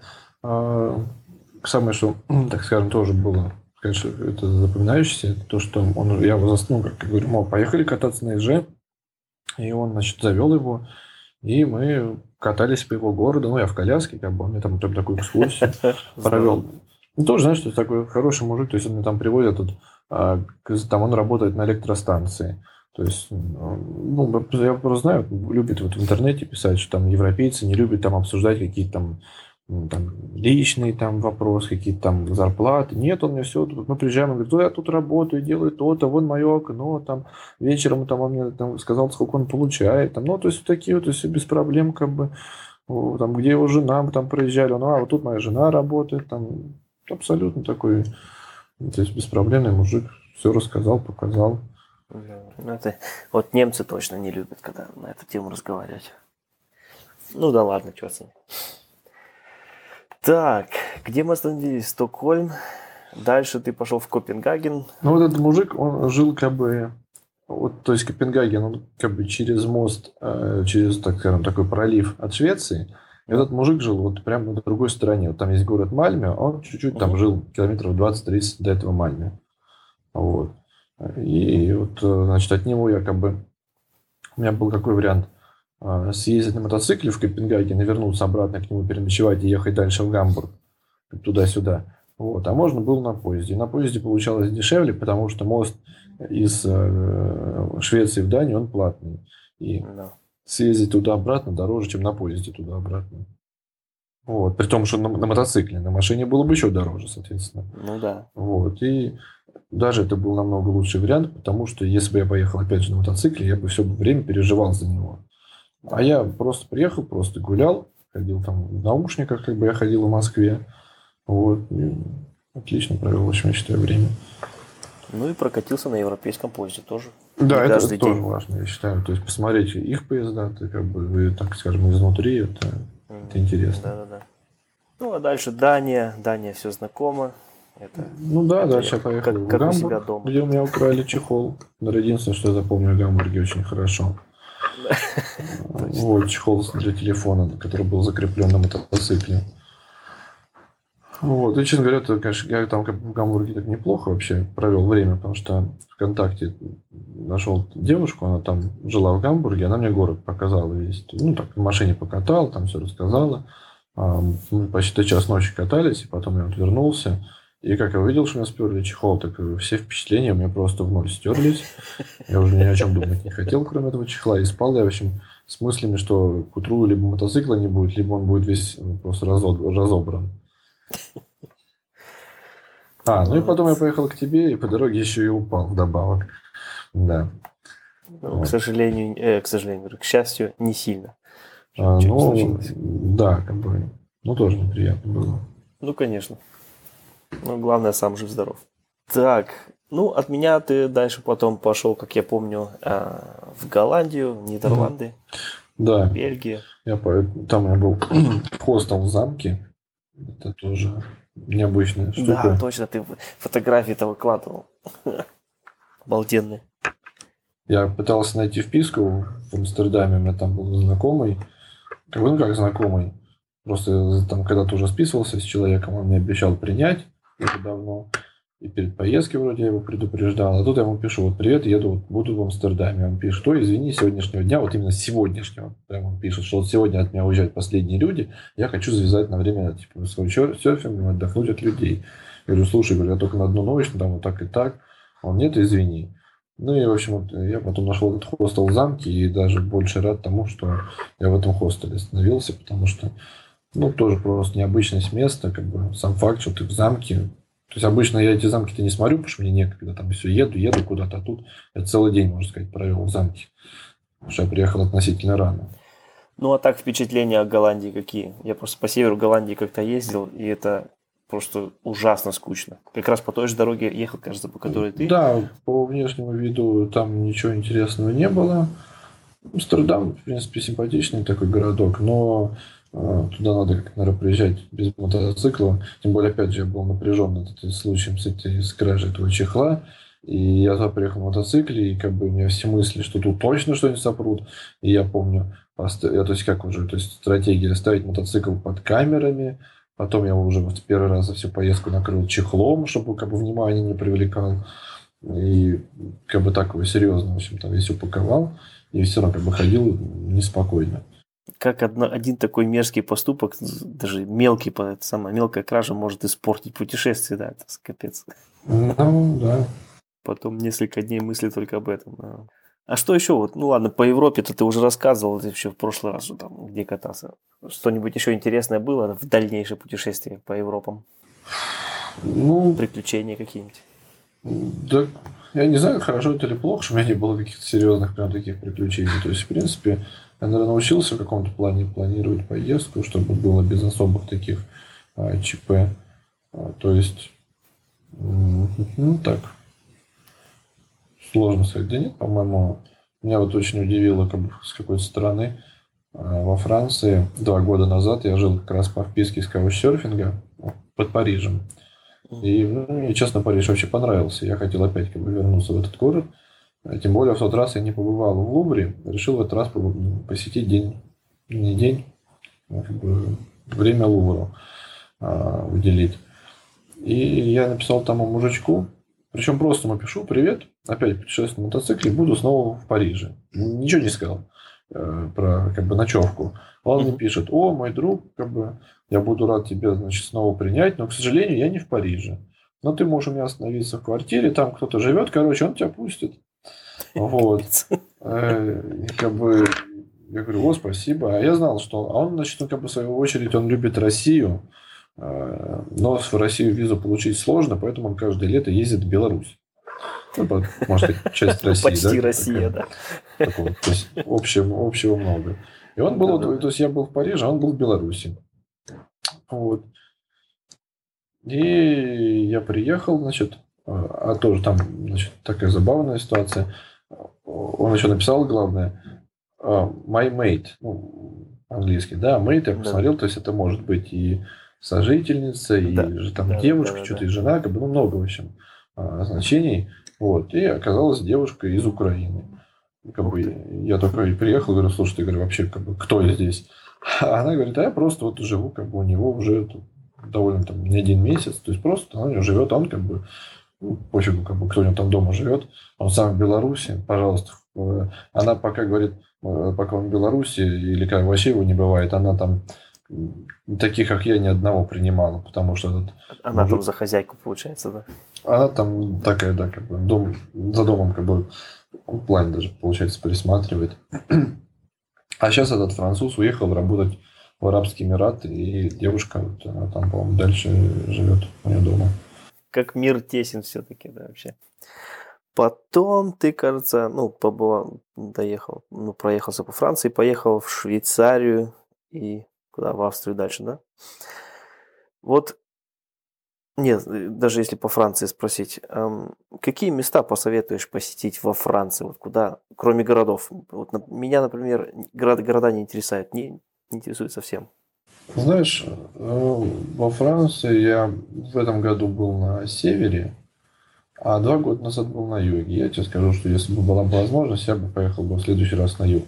самое, что, так скажем, тоже было, конечно, это запоминающееся, то, что я его заснул, как говорю, мол, поехали кататься на ИЖ. И он, значит, завел его, и мы катались по его городу. Ну, я в коляске, как бы, он мне там такую экскурсию провел. Ну, тоже, знаешь, что такой хороший мужик, то есть он меня там приводит, тут, там он работает на электростанции. То есть, ну, я просто знаю, любит вот в интернете писать, что там европейцы не любят там обсуждать какие-то там, ну, там личные там вопросы, какие-то там зарплаты. Нет, он мне все, мы приезжаем, он говорит, я тут работаю, делаю то-то, вон мое окно, там вечером там он мне там сказал, сколько он получает. Там, ну, то есть такие вот, то есть без проблем, как бы, там, где его жена, мы там проезжали, он, вот тут моя жена работает, там, абсолютно такой, то есть беспроблемный мужик, все рассказал, показал. Ну, это вот немцы точно не любят, когда на эту тему разговаривать. Ну да ладно, что с ним. Так, где мы остановились? Стокгольм. Дальше ты пошел в Копенгаген. Ну, вот этот мужик, он жил как бы... Вот, то есть Копенгаген, он как бы через мост, через, так скажем, такой пролив от Швеции. И этот мужик жил вот прямо на другой стороне. Вот там есть город Мальме, он чуть-чуть там жил километров 20-30 до этого Мальме. Вот. И вот, значит, от него я как бы... У меня был какой вариант? Съездить на мотоцикле в Копенгаген и вернуться обратно к нему, переночевать и ехать дальше в Гамбург. Туда-сюда. Вот. А можно было на поезде. И на поезде получалось дешевле, потому что мост из Швеции в Данию, он платный. И съездить туда-обратно дороже, чем на поезде туда-обратно. Вот. При том, что на мотоцикле, на машине было бы еще дороже, соответственно. Ну да. Вот. И даже это был намного лучший вариант, потому что если бы я поехал опять же на мотоцикле, я бы все время переживал за него. А я просто приехал, просто гулял, ходил там в наушниках, как бы я ходил в Москве. Вот. И отлично провел, в общем, я считаю, время. Ну и прокатился на европейском поезде тоже. Да, это тоже важно, я считаю. То есть посмотреть их поезда, ты как бы, так скажем, изнутри, это интересно. Да. Ну а дальше Дания. Дания все знакомо. Ну да, дальше я поехал в Гамбург, где у меня украли чехол. Единственное, что я запомнил в Гамбурге очень хорошо. Вот чехол для телефона, который был закреплен на мотоцикле. Вот. И, честно говоря, это, конечно, я там в Гамбурге так неплохо вообще провел время, потому что ВКонтакте нашел девушку, она там жила в Гамбурге, она мне город показала весь. Ну, так, в машине покатал, там все рассказала. Мы почти до час ночи катались, и потом я вот вернулся. И как я увидел, что меня сперли чехол, так все впечатления у меня просто в ноль стерлись. Я уже ни о чем думать не хотел, кроме этого чехла. И спал я, в общем, с мыслями, что к утру либо мотоцикла не будет, либо он будет весь просто разобран. Ну и потом я поехал к тебе, и по дороге еще и упал вдобавок. Да. Ну, к сожалению, к счастью, не сильно. Да, как бы, тоже неприятно было. Ну, конечно. Ну, главное, сам жив-здоров. Так, ну, от меня ты дальше потом пошел, как я помню, в Голландию, в Нидерланды, да. Бельгию. Там я был хостел в замке. Это тоже необычная штука. Да, точно, ты фотографии-то выкладывал. Обалденные. Я пытался найти вписку в Амстердаме, у меня там был знакомый. Как знакомый. Просто там когда-то уже списывался с человеком, он мне обещал принять уже давно. И перед поездкой вроде я его предупреждал. А тут я ему пишу, вот привет, буду в Амстердаме. Он пишет, извини, сегодняшнего дня, вот именно сегодняшнего. Прям он пишет, что вот сегодня от меня уезжают последние люди, я хочу завязать на время типа свой серфинг, отдохнуть от людей. Я говорю, слушай, я только на одну ночь, там вот так и так. Он, нет, извини. Ну и, в общем, вот, я потом нашел этот хостел в замке и даже больше рад тому, что я в этом хостеле остановился, потому что, тоже просто необычность места, как бы сам факт, что ты в замке. То есть обычно я эти замки-то не смотрю, потому что мне некогда, там все еду куда-то, а тут я целый день, можно сказать, провел в замке. Потому что я приехал относительно рано. Ну, а так впечатления о Голландии какие? Я просто по северу Голландии как-то ездил, и это просто ужасно скучно. Как раз по той же дороге ехал, кажется, по которой ты. Да, по внешнему виду там ничего интересного не было. Амстердам, в принципе, симпатичный такой городок, но туда надо, наверное, приезжать без мотоцикла. Тем более, опять же, я был напряжен над этим случаем с кражей этого чехла. И я туда приехал на мотоцикле, и как бы у меня все мысли, что тут точно что-нибудь сопрут. И я помню, стратегия ставить мотоцикл под камерами. Потом я уже первый раз за всю поездку накрыл чехлом, чтобы как бы внимание не привлекал. И как бы так его серьезно, в общем, там весь упаковал, и все равно как бы ходил неспокойно. Как один такой мерзкий поступок, даже самая мелкая кража может испортить путешествие, да, это капец. Ну, да. Потом несколько дней мысли только об этом. Да. А что еще? Вот, ну ладно, по Европе-то ты уже рассказывал, ты еще в прошлый раз, там, где катался. Что-нибудь еще интересное было в дальнейшее путешествие по Европам? Ну, приключения какие-нибудь? Да, я не знаю, хорошо это или плохо, что у меня не было каких-то серьезных прям таких приключений. То есть, в принципе, я, наверное, научился в каком-то плане планировать поездку, чтобы было без особых таких ЧП. То есть, так, сложно сказать. Да нет, по-моему, меня вот очень удивило, как бы, с какой-то стороны. Во Франции 2 года назад я жил как раз по вписке из каучсерфинга под Парижем. И мне, честно, Париж вообще понравился. Я хотел опять как бы вернуться в этот город. Тем более в тот раз я не побывал в Лувре. Решил в этот раз посетить не день, а как бы время Лувра уделить. И я написал тому мужичку, причем просто ему пишу: привет, опять путешествую на мотоцикле, буду снова в Париже. Ничего не сказал про как бы ночевку. Он мне пишет: о, мой друг, как бы я буду рад тебя, значит, снова принять, но, к сожалению, я не в Париже. Но ты можешь у меня остановиться в квартире, там кто-то живет, короче, он тебя пустит. Вот. Как бы я говорю: о, спасибо. А я знал, что он, значит, как бы в свою очередь, он любит Россию, но в Россию визу получить сложно, поэтому он каждое лето ездит в Беларусь. Ну, может быть, часть России. Почти Россия, да. Такого, то есть общего много. И он был, то есть я был в Париже, а он был в Беларуси. Вот. И я приехал, значит, а тоже там, значит, такая забавная ситуация. Он еще написал главное: my mate, ну, английский, да, mate, я посмотрел, то есть это может быть и сожительница, и там девушка, что-то и жена, как бы, ну, много, в общем, значений. Вот. И оказалась девушка из Украины. Как бы, я только приехал, говорю: слушай, ты, говорю, вообще, как бы, кто я здесь? А она говорит: а я просто вот живу, как бы у него уже довольно там не 1 месяц, то есть просто он живет, он как бы, ну, пофигу, как бы, кто у него там дома живет, он сам в Беларуси, пожалуйста. Она пока говорит, пока он в Беларуси, или как вообще его не бывает, она там таких, как я, ни одного принимала, потому что... Она там за хозяйку, получается, да? Она там такая, да, как бы за домом, как бы, в плане даже, получается, присматривает. А сейчас этот француз уехал работать в Арабские Эмираты, и девушка, вот, она там, по-моему, дальше живет у нее дома. Как мир тесен все-таки, да, вообще. Потом ты, кажется, проехался по Франции, поехал в Швейцарию и куда, в Австрию дальше, да? Вот, нет, даже если по Франции спросить, какие места посоветуешь посетить во Франции? Вот куда, кроме городов? Вот меня, например, города не интересуют, не интересуют совсем. Знаешь, во Франции я в этом году был на севере, а 2 года назад был на юге. Я тебе скажу, что если бы была возможность, я бы поехал бы в следующий раз на юг.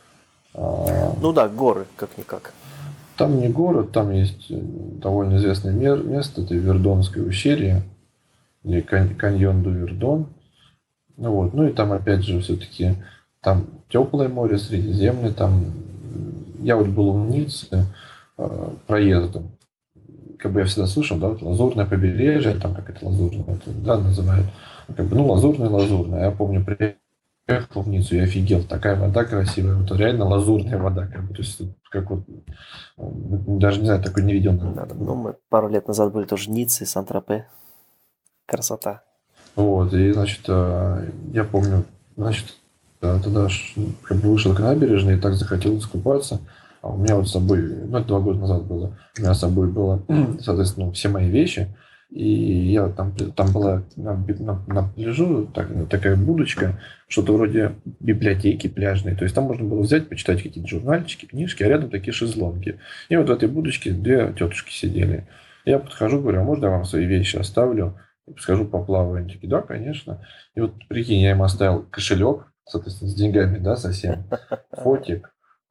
Ну да, горы, как-никак. Там не город, там есть довольно известное место, это Вердонское ущелье, или каньон ду Вердон. Вот. Ну и там, опять же, все-таки там теплое море, Средиземное. Там я вот был в Ницце проездом. Как бы я всегда слышал, да, вот лазурное побережье, там как это лазурное, это, да, называют. Как бы, ну, лазурное. Я помню, приехал в Ниццу, я офигел, такая вода красивая, вот реально лазурная вода, как бы, то есть как вот, даже не знаю, такой не видел. Ну, мы пару лет назад были тоже в Ницце, Сан-Тропе. Красота. Вот, и, значит, я помню, значит, тогда как бы вышел к набережной и так захотел искупаться. А у меня вот с собой, ну, это 2 года назад было, у меня с собой было, соответственно, все мои вещи. И я там была на пляжу такая будочка, что-то вроде библиотеки пляжной. То есть там можно было взять, почитать какие-то журнальчики, книжки, а рядом такие шезлонги. И вот в этой будочке 2 тетушки сидели. Я подхожу, говорю: а можно я вам свои вещи оставлю? Скажу, поплаваю. Они такие: да, конечно. И вот, прикинь, я им оставил кошелек, соответственно, с деньгами, да, совсем, фотик,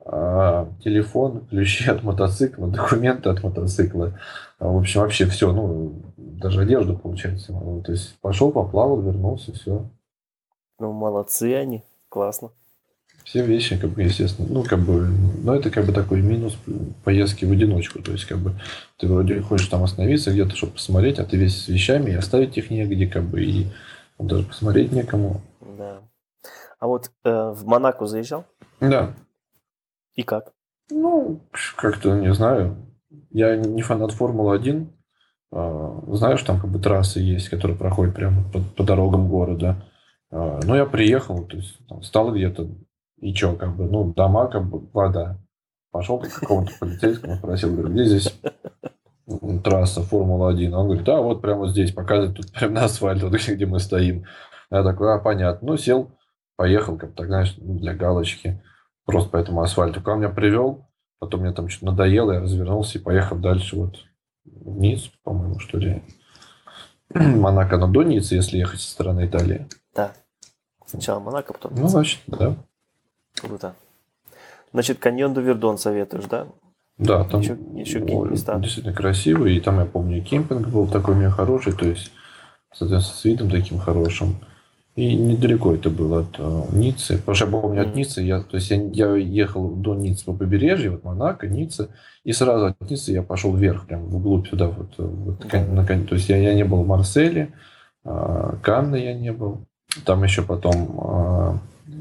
телефон, ключи от мотоцикла, документы от мотоцикла. В общем, вообще все, ну, даже одежду, получается. То есть пошел, поплавал, вернулся, все. Ну, молодцы они. Классно. Все вещи, как бы, естественно, ну, как бы, но это как бы такой минус поездки в одиночку. То есть, как бы, ты вроде хочешь там остановиться где-то, чтобы посмотреть, а ты весь с вещами, и оставить их негде, как бы, и даже посмотреть некому. Да. А вот в Монако заезжал? Да. И как? Ну, как-то, не знаю. Я не фанат Формулы-1. Знаю, что там как бы трассы есть, которые проходят прямо по дорогам города. Но я приехал, то есть там, встал где-то, и что, как бы, ну, дома, как бы, вода. Пошел к какому-то полицейскому, спросил, говорю, где здесь трасса Формула-1? Он говорит, да, вот прямо здесь, показывает, тут прямо на асфальте, вот где мы стоим. Я такой, понятно. Ну, сел, поехал, как так, знаешь, для галочки, просто по этому асфальту. Когда он меня привел, потом мне там что-то надоело, я развернулся и поехал дальше вот вниз, по-моему, что ли. Монако на до Ниццы, если ехать со стороны Италии. Да. Сначала Монако, потом Ну, значит, да. Круто. Значит, каньон ду Вердон советуешь, да? Да, там еще какие-то места. Действительно красивый. И там, я помню, кемпинг был такой у меня хороший. То есть, соответственно, с видом таким хорошим. И недалеко это было от Ниццы. Потому что я помню, от Ниццы, я ехал до Ниццы по побережью, вот Монако, Ницца. И сразу от Ниццы я пошел вверх, прям вглубь туда. То есть, я не был в Марселе, Канне я не был. Там еще потом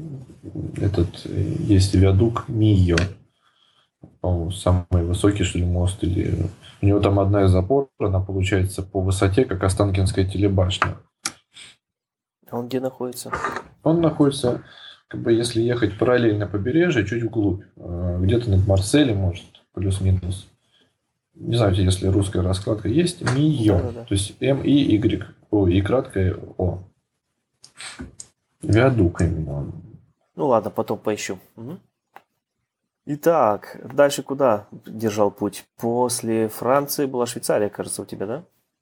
есть виадук Мийо. По-моему, самый высокий, что ли, мост. Или... У него там одна из опор, она получается по высоте, как Останкинская телебашня. А он где находится? Он находится, как бы, если ехать параллельно побережью, чуть вглубь. Где-то над Марселем, может, плюс-минус. Не знаю, если русская раскладка есть. Мийо. Да. То есть М-И-Y. О, и краткое О. Виадук именно. Ну ладно, потом поищу. Угу. Итак, дальше куда держал путь? После Франции была Швейцария, кажется, у тебя,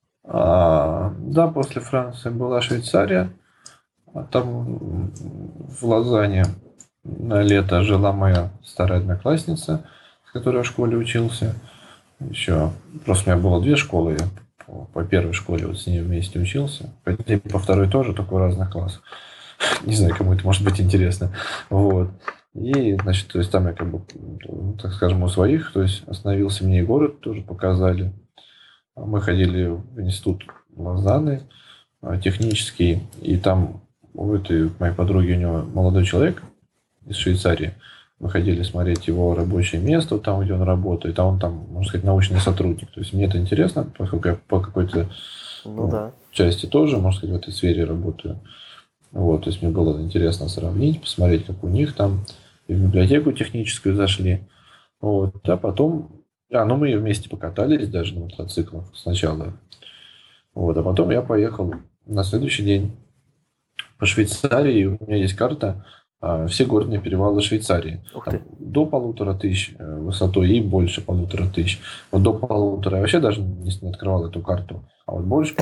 да? Да, после Франции была Швейцария. А там в Лозанне на лето жила моя старая одноклассница, с которой я в школе учился. Еще просто у меня было 2 школы. Я по первой школе вот с ней вместе учился. По второй тоже, только в разных классах. Не знаю, кому это может быть интересно. Вот. И, значит, то есть там я, как бы, так скажем, у своих, то есть остановился, мне и город тоже показали. Мы ходили в институт Лозанны технический, и там у этой моей подруги, у него молодой человек из Швейцарии. Мы ходили смотреть его рабочее место, там, где он работает, а он там, можно сказать, научный сотрудник. То есть мне это интересно, поскольку я по какой-то части тоже, можно сказать, в этой сфере работаю. Вот, то есть мне было интересно сравнить, посмотреть, как у них там. И в библиотеку техническую зашли. Вот, а потом... мы вместе покатались даже на мотоциклах сначала. Вот, а потом я поехал на следующий день по Швейцарии. У меня есть карта все горные перевалы Швейцарии. Там до 1500 высотой и больше 1500. Вот до 1500 я вообще даже не открывал эту карту. А вот больше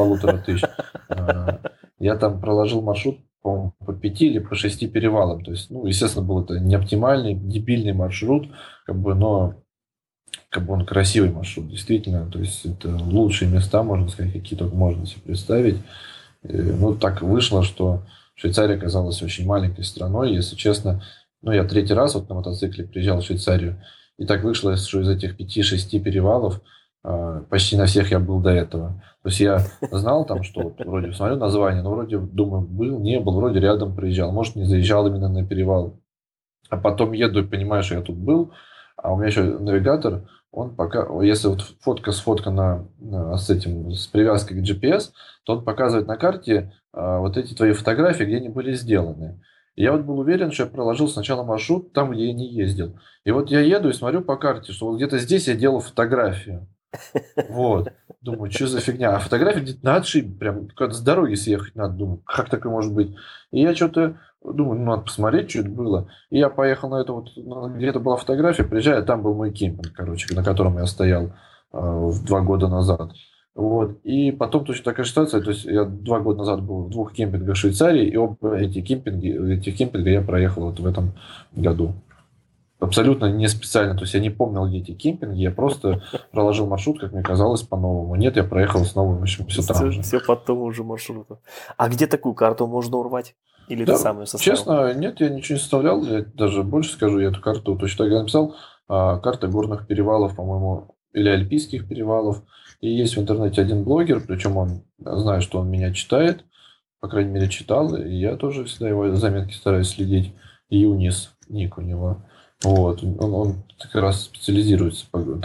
1500 я там проложил маршрут, по-моему, по 5 или по 6 перевалам. То есть, естественно, был это не оптимальный, дебильный маршрут, но он красивый маршрут, действительно. То есть, это лучшие места, можно сказать, какие только можно себе представить. Так вышло, что Швейцария оказалась очень маленькой страной. Если честно, я 3-й раз вот на мотоцикле приезжал в Швейцарию. И так вышло, что из этих 5-6 перевалов почти на всех я был до этого. То есть я знал там, что вроде смотрю название, но вроде думаю, был, не был, вроде рядом проезжал, может не заезжал именно на перевал. А потом еду и понимаю, что я тут был, а у меня еще навигатор, он пока, если вот фотка сфоткана с привязкой к GPS, то он показывает на карте вот эти твои фотографии, где они были сделаны. И я вот был уверен, что я проложил сначала маршрут там, где я не ездил. И вот я еду и смотрю по карте, что вот где-то здесь я делал фотографию. Вот. Думаю, что за фигня? А фотография где-то на отшибе, прям куда-то с дороги съехать надо. Думаю, как такое может быть? И я что-то думаю, надо посмотреть, что это было. И я поехал на это вот, где-то была фотография, приезжаю, там был мой кемпинг, на котором я стоял 2 года назад. Вот. И потом точно такая ситуация, то есть я 2 года назад был в 2 кемпингах в Швейцарии, и оба этих кемпинга я проехал вот в этом году. абсолютно не специально. То есть я не помнил, где эти кемпинги, я просто проложил маршрут, как мне казалось, по-новому. Нет, я проехал снова, в общем, все там же. Все по тому же маршруту. А где такую карту можно урвать? Или ты Да, сам ее составил? честно, нет, я ничего не составлял. Я даже больше скажу, я эту карту точно так и написал. Карта горных перевалов, по-моему, или альпийских перевалов. И есть в интернете один блогер, причем он, знаю, что он меня читает, по крайней мере, читал, и я тоже всегда его заметки стараюсь следить. Юнис, ник у него. Вот. Он как раз специализируется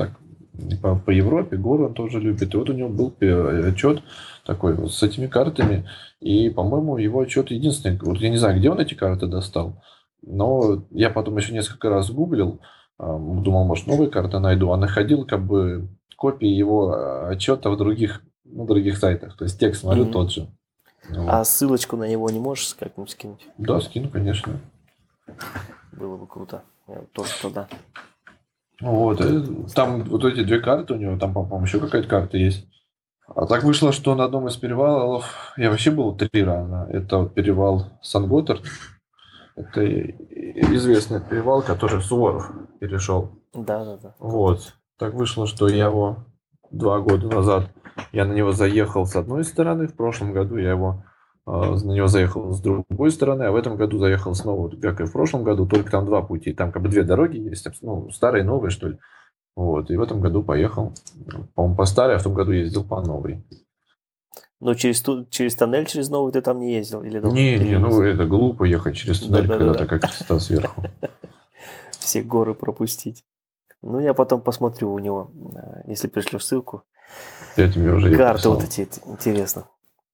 по Европе, горы он тоже любит. И вот у него был отчет такой вот с этими картами. И, по-моему, его отчет единственный. Вот я не знаю, где он эти карты достал, но я потом еще несколько раз гуглил, думал, может, новые карты найду, а находил как бы копии его отчета в других сайтах. То есть текст смотрю тот же. А ссылочку на него не можешь как-нибудь скинуть? Да, скину, конечно. Было бы круто. Я тоже туда. Вот. Там вот эти две карты у него, там, по-моему, еще какая-то карта есть. А так вышло, что на одном из перевалов я вообще был 3 раза. Это вот перевал Сан-Готард. Это известный перевал, который Суворов перешел. Да. Вот. Так вышло, что я его 2 года назад, я на него заехал с одной стороны, в прошлом году я на него заехал с другой стороны, а в этом году заехал снова, как и в прошлом году, только там 2 пути. Там как бы 2 дороги есть, старые и новые, что ли. Вот. И в этом году поехал, по-моему, по старой, а в том году ездил по новой. Но через тоннель, через новый ты там не ездил? Или это глупо ехать через туннель, когда такая красота сверху. Все горы пропустить. Ну, я потом посмотрю у него, если пришлешь ссылку. Я тебе уже карты вот эти, интересно.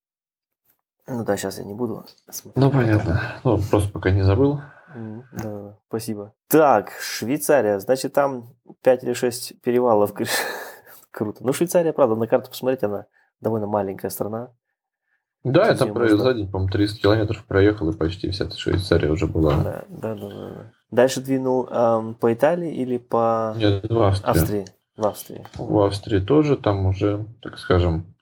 Ну да, сейчас я не буду смотреть. Ну, понятно. Просто пока не забыл. Да, спасибо. Так, Швейцария. Значит, там 5 или 6 перевалов. Круто. Ну, Швейцария, правда, на карту посмотреть, она довольно маленькая страна. Да, я там за день, по-моему, 300 километров проехал, и почти вся Швейцария уже была. Да. Дальше двинул по Италии или по... Нет, в Австрии. В Австрии. В Австрии тоже, там уже, так скажем,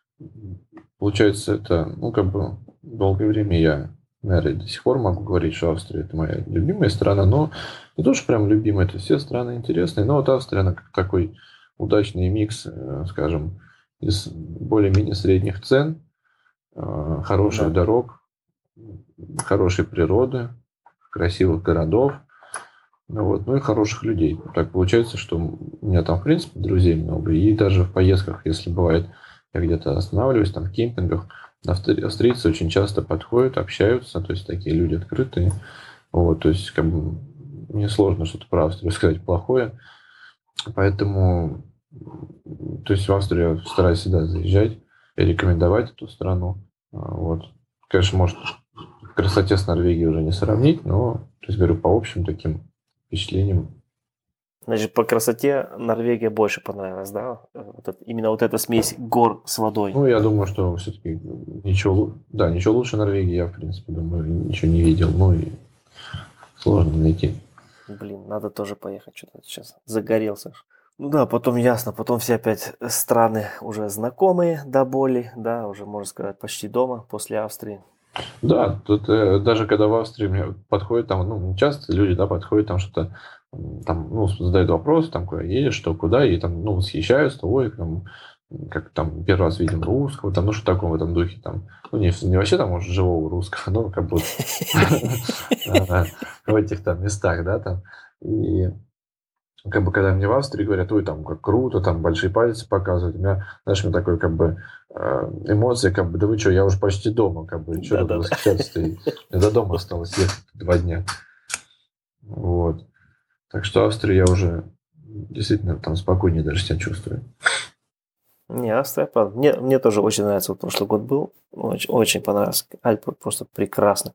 получается, это, долгое время я, наверное, до сих пор могу говорить, что Австрия – это моя любимая страна, но не то, что прям любимая, это все страны интересные, но вот Австрия, она как такой удачный микс, скажем, из более-менее средних цен, хороших дорог, хорошей природы, красивых городов, ну и хороших людей. Так получается, что у меня там, в принципе, друзей много, и даже в поездках, если бывает, я где-то останавливаюсь, там в кемпингах, австрийцы очень часто подходят, общаются, то есть такие люди открытые. Вот, то есть мне сложно что-то про Австрию сказать плохое, поэтому то есть в Австрию я стараюсь всегда заезжать и рекомендовать эту страну. Вот. Конечно, может, в красоте с Норвегией уже не сравнить, но, то есть, говорю, по общим таким впечатлениям. Значит, по красоте Норвегия больше понравилась, да? Именно вот эта смесь гор с водой. Ну, я думаю, что все-таки ничего лучше Норвегии я, в принципе, думаю, ничего не видел. Ну, и сложно найти. Блин, надо тоже поехать. Что-то сейчас загорелся. Ну да, потом ясно, потом все опять страны уже знакомые до боли, да, уже, можно сказать, почти дома после Австрии. Да, тут даже когда в Австрии мне подходят, там, часто люди, да, подходят, там что-то, там, задают вопрос, там, куда едешь, что, куда, и там, восхищаются, ой, там, как там первый раз видим русского, там, что такое в этом духе, там, не вообще там, может, живого русского, но как будто в этих там местах, да, там, и когда мне в Австрии говорят, ой, там, как круто, там, большие пальцы показывают, у меня, знаешь, у меня такой, эмоции, да вы что, я уже почти дома, что тут восхищаться-то, мне до дома осталось ехать 2 дня. Вот. Так что Австрию я уже действительно там спокойнее даже себя чувствую. Не, Австрия, правда. Мне тоже очень нравится. Вот прошлый год был. Очень, очень понравился. Альпы просто прекрасно.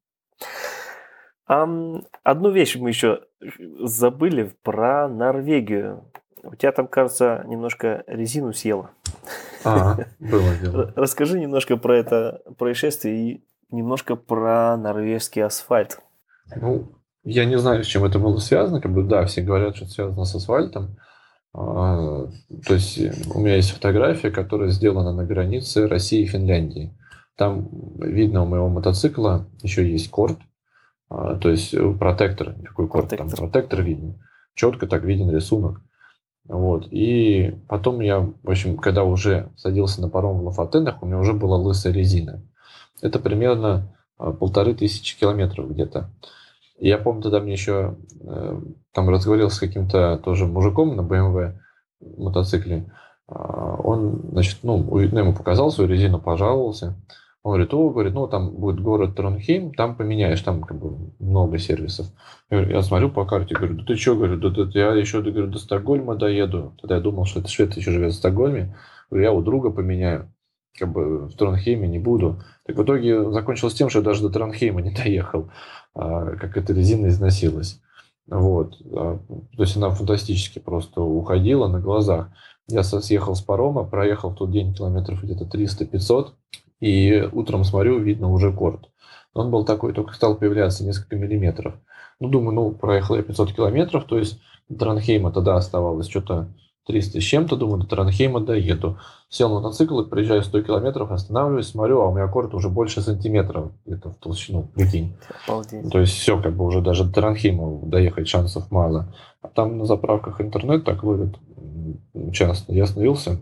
Одну вещь мы еще забыли про Норвегию. У тебя там, кажется, немножко резину съела. Было дело. Расскажи немножко про это происшествие и немножко про норвежский асфальт. Я не знаю, с чем это было связано. Да, все говорят, что это связано с асфальтом. То есть у меня есть фотография, которая сделана на границе России и Финляндии. Там видно у моего мотоцикла еще есть корд. То есть протектор. Какой корд? Там протектор виден. четко так виден рисунок. Вот. И потом я, в общем, когда уже садился на паром в Лафатенах, у меня уже была лысая резина. Это примерно 1500 километров где-то. И я помню, тогда мне еще там разговаривал с каким-то тоже мужиком на BMW мотоцикле. Он, значит, ему показал свою резину, пожаловался. Он говорит, там будет город Тронхейм, там поменяешь, там как бы много сервисов. Я смотрю по карте, говорю, да ты что, говорю, я еще, говорю, до Стокгольма доеду. Тогда я думал, что это швед еще живет в Стокгольме. Говорю, я у друга поменяю, как бы в Тронхейме не буду. Так в итоге закончилось тем, что я даже до Тронхейма не доехал, как эта резина износилась. Вот. То есть она фантастически просто уходила на глазах. Я съехал с парома, проехал в тот день километров где-то 300-500, и утром смотрю, видно уже корт. Он был такой, только стал появляться несколько миллиметров. Думаю, проехал я 500 километров, то есть до Тронхейма тогда оставалось что-то 300 с чем-то, думаю, до Тронхейма доеду. Сел на мотоцикл, приезжаю 100 километров, останавливаюсь, смотрю, а у меня корт уже больше сантиметров где-то в толщину, прикинь. Обалдеть. То есть все, как бы уже даже до Тронхейма доехать шансов мало. А там на заправках интернет так ловят часто. Я остановился,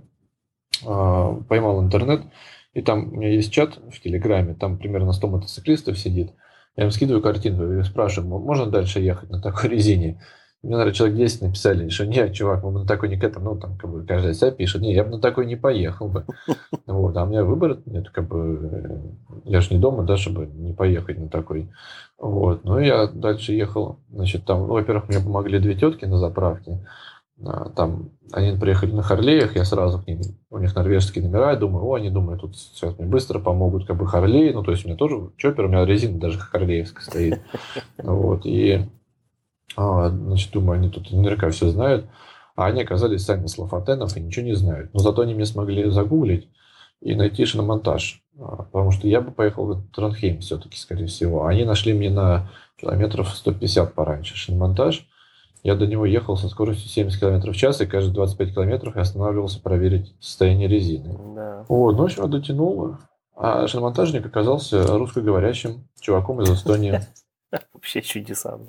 поймал интернет, и там у меня есть чат в Телеграме, там примерно 100 мотоциклистов сидит. Я им скидываю картинку и спрашиваю, можно дальше ехать на такой резине? Мне, наверное, человек 10 написали, что нет, чувак, мы на такой не к этому, там, как бы, каждый себя пишет, не, я бы на такой не поехал бы. Вот, а у меня выбора нет, как бы, я же не дома, да, чтобы не поехать на такой. Вот, я дальше ехал, значит, там, во-первых, мне помогли две тетки на заправке, там, они приехали на Харлеях, я сразу к ним, у них норвежские номера, я думаю, они думают, тут сейчас мне быстро помогут, как бы, Харлей, то есть у меня тоже чоппер, у меня резина даже харлеевская стоит. Вот, и значит, думаю, они тут наверняка все знают. А они оказались сами с Лафатенов и ничего не знают. Но зато они меня смогли загуглить и найти шиномонтаж. Потому что я бы поехал в Тронхейм все-таки, скорее всего. Они нашли мне на километров 150 пораньше шиномонтаж. Я до него ехал со скоростью 70 км в час, и каждые 25 километров я останавливался проверить состояние резины. Да. Вот, в общем, я дотянул. А шиномонтажник оказался русскоговорящим чуваком из Эстонии. Вообще чудеса.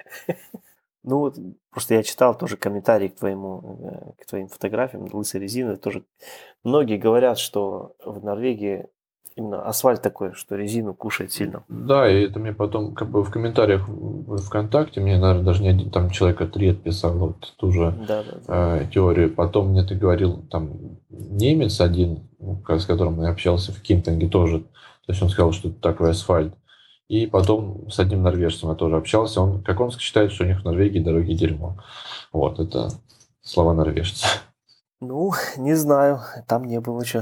Просто я читал тоже комментарии к твоим фотографиям лысой резины. Тоже многие говорят, что в Норвегии именно асфальт такой, что резину кушает сильно. Да, и это мне потом как бы в комментариях в ВКонтакте, мне, наверное, даже не один, там человека 3 отписал вот ту же теорию. Потом мне ты говорил, там немец один, с которым я общался в Кимтанге тоже, то есть он сказал, что это такой асфальт. И потом с одним норвежцем я тоже общался. Как он считает, что у них в Норвегии дороги дерьмо. Вот, это слова норвежца. Не знаю. Там не было еще.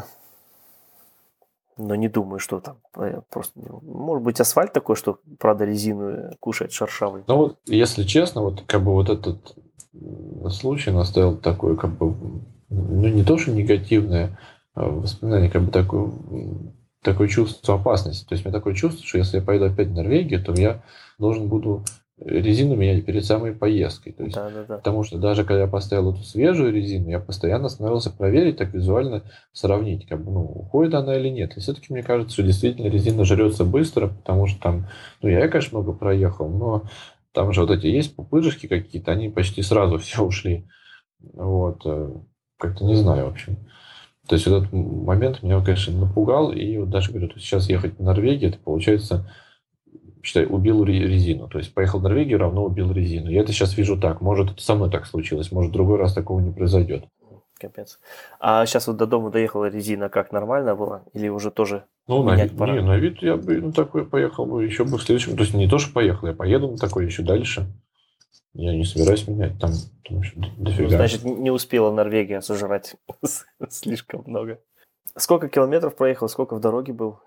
Но не думаю, что там просто... Может быть, асфальт такой, что, правда, резину кушает шершавый. Если честно, как бы вот этот случай наставил такое, как бы, не то, что негативное воспоминание, как бы такое чувство опасности. То есть у меня такое чувство, что если я поеду опять в Норвегию, то я должен буду резину менять перед самой поездкой. То есть, потому что даже когда я поставил эту свежую резину, я постоянно становился проверить, так визуально сравнить, как бы, уходит она или нет. И все-таки мне кажется, что действительно резина жрется быстро, потому что там, я, конечно, много проехал, но там же вот эти есть пупырышки какие-то, они почти сразу все ушли. Вот. Как-то не знаю, в общем. То есть этот момент меня, конечно, напугал. И вот даже говорю, сейчас ехать в Норвегию, это получается, считай, убил резину. То есть поехал в Норвегию, равно убил резину. Я это сейчас вижу так. Может, это со мной так случилось. Может, в другой раз такого не произойдет. Капец. А сейчас вот до дома доехала резина, как нормально была? Или уже тоже менять пора? На вид я бы на такой поехал бы еще бы в следующем. То есть не то, что поехал, я поеду на такой еще дальше. Я не собираюсь менять, там еще дофига. Значит, не успела Норвегия сожрать слишком много. Сколько километров проехал, сколько в дороге был?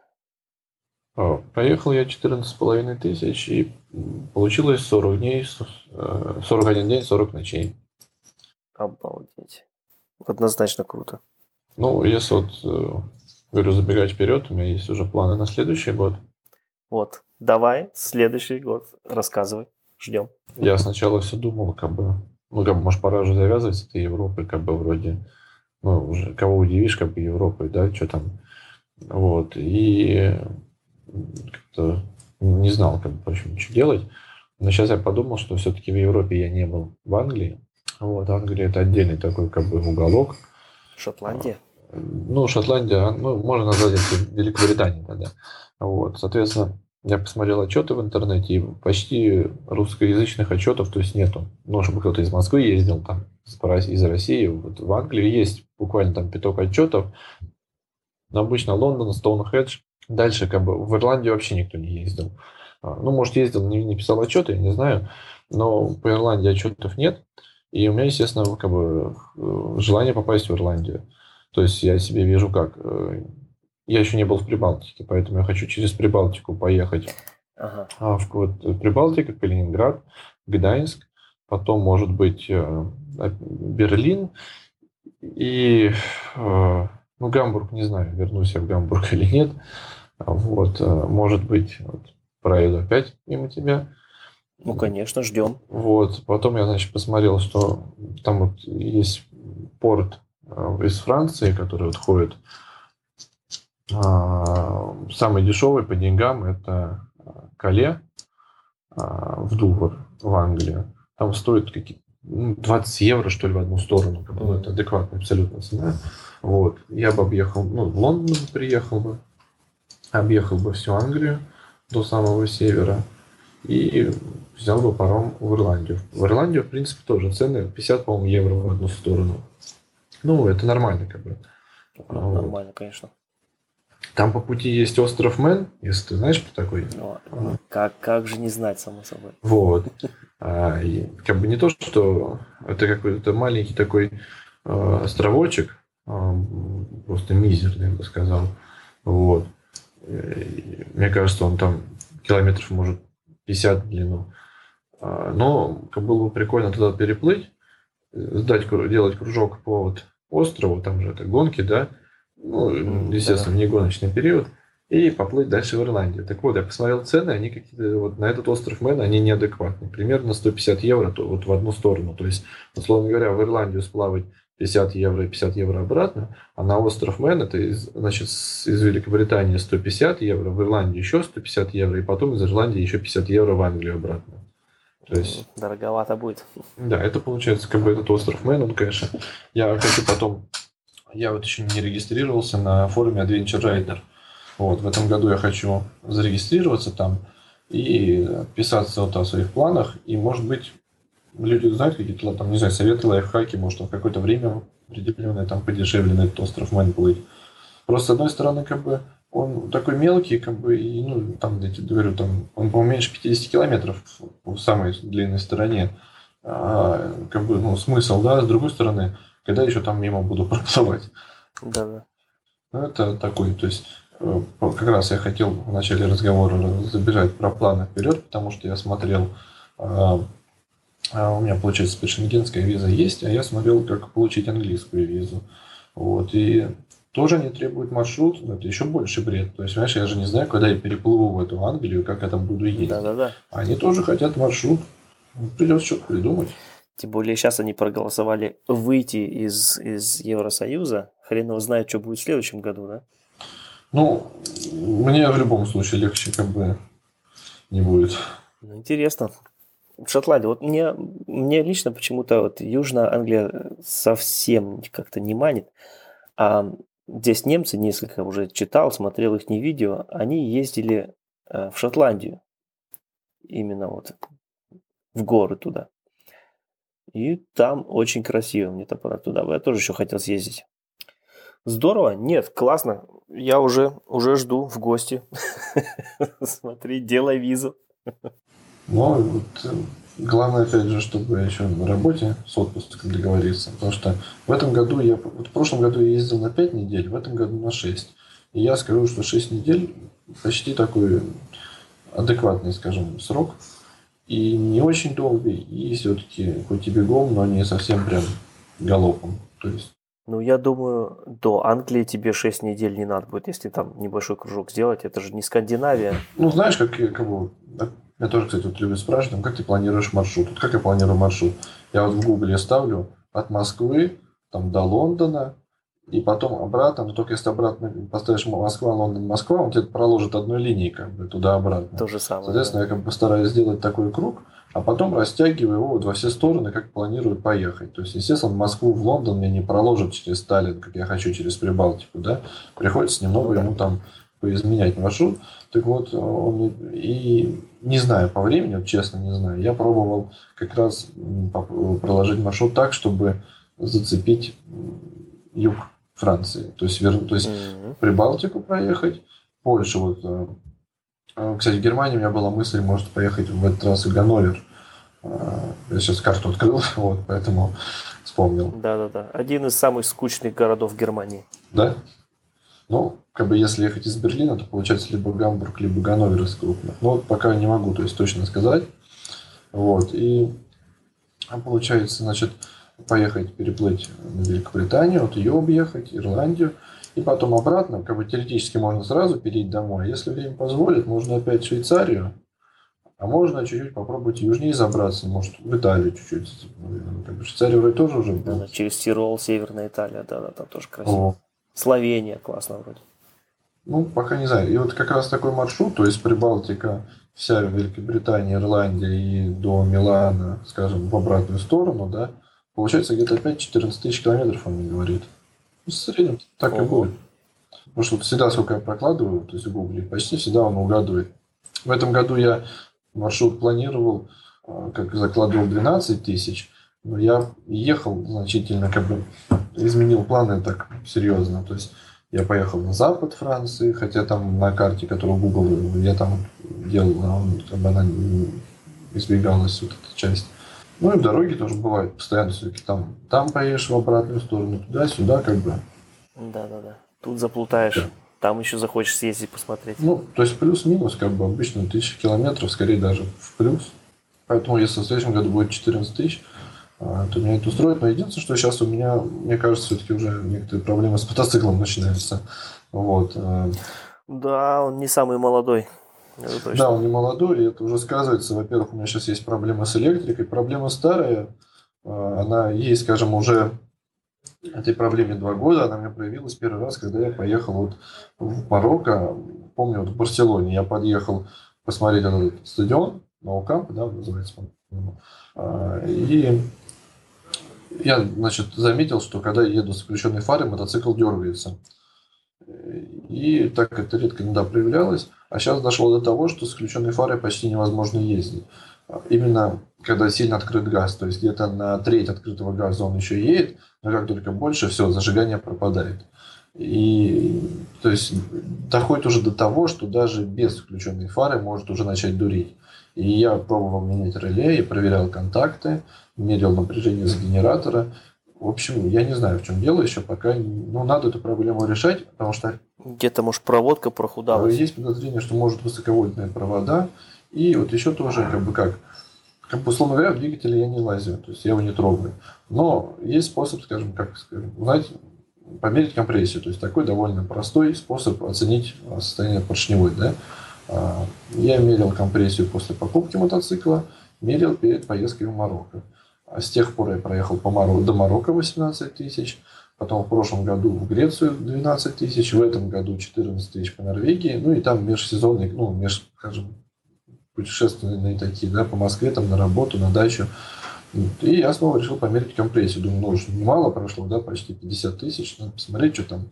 Проехал я 14,5 тысяч, и получилось 40 дней, 41 день, 40 ночей. Обалдеть. Однозначно круто. Если говорю, забегать вперед, у меня есть уже планы на следующий год. Вот, давай, следующий год, рассказывай. Ждем. Я сначала все думал, может, пора уже завязывать с этой Европой, вроде, уже кого удивишь, Европой, да, что там. Вот, и как-то не знал, в общем, что делать. Но сейчас я подумал, что все-таки в Европе я не был. В Англии. Вот, Англия это отдельный такой как бы уголок. Шотландия? Ну, Шотландия, ну, можно назвать это Великобританией тогда. Вот, соответственно, я посмотрел отчеты в интернете, и почти русскоязычных отчетов, то есть нету. Ну, чтобы кто-то из Москвы ездил, там, из России. Вот в Англии есть буквально там пяток отчетов. Но обычно Лондон, Стоунхендж. Дальше как бы в Ирландию вообще никто не ездил. Ну, может, ездил, не писал отчеты, я не знаю. Но по Ирландии отчетов нет. И у меня, естественно, как бы желание попасть в Ирландию. То есть я себе вижу как. Я еще не был в Прибалтике, поэтому я хочу через Прибалтику поехать. Ага. Вот Прибалтика, Калининград, Гданьск, потом, может быть, Берлин и ну, Гамбург, не знаю, вернусь я в Гамбург или нет. Вот, может быть, вот, проеду опять мимо тебя. Ну, конечно, ждем. Вот, потом я, значит, посмотрел, что там вот есть порт из Франции, который вот ходит. Самый дешевый по деньгам это Кале в Дувр, в Англию. Там стоит 20 евро, что ли, в одну сторону. Ну, это адекватная абсолютно цена. Вот. Я бы объехал, ну, в Лондон приехал бы, объехал бы всю Англию до самого севера и взял бы паром в Ирландию. В Ирландию, в принципе, тоже цены 50, по-моему, евро в одну сторону. Ну, это нормально, как бы. Нормально, конечно. Там по пути есть остров Мэн, если ты знаешь, кто такой. Как же не знать, само собой. Вот. Как бы не то, что это какой-то маленький такой островочек, просто мизерный, я бы сказал. Вот. Мне кажется, он там километров, может, 50 в длину. Но как было бы прикольно туда переплыть, делать кружок по вот острову, там же это гонки, да, ну, естественно, в негоночный период, и поплыть дальше в Ирландию. Так вот, я посмотрел цены, они какие-то, вот на этот остров Мэн, они неадекватные. Примерно 150 евро вот в одну сторону. То есть, условно говоря, в Ирландию сплавать 50 евро и 50 евро обратно, а на остров Мэн это, значит, из Великобритании 150 евро, в Ирландию еще 150 евро, и потом из Ирландии еще 50 евро в Англию обратно. То есть, дороговато будет. Да, это получается как бы этот остров Мэн, он, конечно. Я хочу потом... Я вот еще не регистрировался на форуме Adventure Rider. Вот, в этом году я хочу зарегистрироваться там и писаться вот о своих планах. И, может быть, люди знают какие-то там, не знаю, советы, лайфхаки, может, в какое-то время определенное там подешевле на этот остров Мэн плыть. Просто, с одной стороны, как бы, он такой мелкий, как бы, и, ну, там, я тебе говорю, там, он, по-моему, меньше 50 километров в самой длинной стороне. Как бы, ну, смысл, да, с другой стороны, когда еще там мимо буду проплывать. Да. Ну, это такой, то есть, как раз я хотел в начале разговора забежать про планы вперед, потому что я смотрел, у меня, получается, шенгенская виза есть, а я смотрел, как получить английскую визу. Вот, и тоже не требует маршрут, но это еще больше бред. То есть, понимаешь, я же не знаю, когда я переплыву в эту Англию, как я там буду ездить. Да. Они тоже хотят маршрут. Придется что-то придумать. Тем более сейчас они проголосовали выйти из Евросоюза. Хрен его знает, что будет в следующем году, да? Ну, мне в любом случае легче как бы не будет. Ну, интересно. В Шотландии, вот мне лично почему-то вот Южная Англия совсем как-то не манит. А здесь немцы, несколько уже читал, смотрел их видео, они ездили в Шотландию. Именно вот в горы туда. И там очень красиво, мне там понравилось туда. Я тоже еще хотел съездить. Здорово? Нет, классно. Я уже жду в гости. Смотри, делай визу. Ну, вот, главное, опять же, чтобы еще на работе с отпуском договориться. Потому что в этом году в прошлом году я ездил на 5 недель, в этом году на 6. И я скажу, что 6 недель почти такой адекватный, скажем, срок. И не очень долгий, и все-таки хоть и бегом, но не совсем прям галопом. То есть... Ну, я думаю, до Англии тебе 6 недель не надо будет, если там небольшой кружок сделать. Это же не Скандинавия. Ну, знаешь, как бы... Я тоже, кстати, вот люблю спрашивать, как ты планируешь маршрут? Вот как я планирую маршрут? Я вот в Гугле ставлю от Москвы там, до Лондона, и потом обратно, но только если обратно поставишь Москва, Лондон, Москва, он тебе проложит одной линией как бы туда-обратно. То же самое. Соответственно, я как бы стараюсь сделать такой круг, а потом растягиваю его вот во все стороны, как планирую поехать. То есть, естественно, Москву в Лондон мне не проложат через Таллин, как я хочу, через Прибалтику, да. Приходится немного ему там поизменять маршрут. Так вот, он, и не знаю по времени, вот честно не знаю, я пробовал как раз проложить маршрут так, чтобы зацепить юг Франции. То есть, Прибалтику проехать, Польшу. Вот, кстати, в Германии у меня была мысль, может, поехать в этот раз в Ганновер. Я сейчас карту открыл, вот, поэтому вспомнил. Да. Один из самых скучных городов Германии. Да? Ну, как бы если ехать из Берлина, то получается либо Гамбург, либо Ганновер из крупных. Но вот пока не могу, то есть точно сказать. Вот. И получается, значит, поехать, переплыть на Великобританию, вот ее объехать, Ирландию, и потом обратно, как бы теоретически можно сразу перейти домой. Если время позволит, можно опять в Швейцарию, а можно чуть-чуть попробовать южнее забраться, может, в Италию чуть-чуть. Как бы Швейцария вроде тоже уже была. Да, через Тирол, Северная Италия, да, там тоже красиво. Словения классно вроде. Ну, пока не знаю. И вот как раз такой маршрут, то есть Прибалтика, вся Великобритания, Ирландия и до Милана, скажем, в обратную сторону, да, получается где-то опять 14 тысяч километров, он мне говорит. В среднем так и будет. Потому что вот всегда, сколько я прокладываю, то есть в Гугле, почти всегда он угадывает. В этом году я маршрут планировал, как закладывал 12 тысяч, но я ехал значительно, как бы изменил планы так серьезно. То есть я поехал на запад Франции, хотя там на карте, которую Google я там делал, как бы она избегалась, вот эта часть. Ну и дороги тоже бывают постоянно все-таки там поедешь в обратную сторону, туда-сюда, как бы. Да. Тут заплутаешь. Да. Там еще захочешь съездить посмотреть. Ну, то есть плюс-минус, как бы обычно 1000 километров, скорее даже в плюс. Поэтому если в следующем году будет 14 тысяч, то меня это устроит. Но единственное, что сейчас у меня, мне кажется, все-таки уже некоторые проблемы с мотоциклом начинаются. Вот. Да, он не самый молодой. Да, он не молодой, и это уже сказывается. Во-первых, у меня сейчас есть проблема с электрикой. Проблема старая, она есть, скажем, уже этой проблеме 2 года. Она у меня проявилась первый раз, когда я поехал вот в Марокко. Помню, вот в Барселоне я подъехал посмотреть этот стадион, Nou Camp, да, называется, по-моему. И я, значит, заметил, что когда я еду с включенной фарой, мотоцикл дергается. И так это редко иногда проявлялось. А сейчас дошло до того, что с включенной фарой почти невозможно ездить. Именно когда сильно открыт газ, то есть где-то на треть открытого газа он еще едет, но как только больше, все, зажигание пропадает. И то есть доходит уже до того, что даже без включенной фары может уже начать дурить. И я пробовал менять реле, и проверял контакты, мерил напряжение с генератора. В общем, я не знаю, в чем дело еще пока. Ну, надо эту проблему решать, потому что... Где-то, может, проводка прохудалась. Есть подозрение, что может высоковольтные провода. И вот еще тоже, как бы, условно говоря, в двигателе я не лазю, то есть я его не трогаю. Но есть способ, скажем, узнать, померить компрессию. То есть такой довольно простой способ оценить состояние поршневой. Да? Я мерил компрессию после покупки мотоцикла, мерил перед поездкой в Марокко. А с тех пор я проехал до Марокко 18 тысяч, потом в прошлом году в Грецию 12 тысяч, в этом году 14 тысяч по Норвегии, ну и там межсезонные, скажем, путешественные такие, да, по Москве, там на работу, на дачу. И я снова решил померить компрессию. Думаю, что немало прошло, да, почти 50 тысяч, надо посмотреть, что там.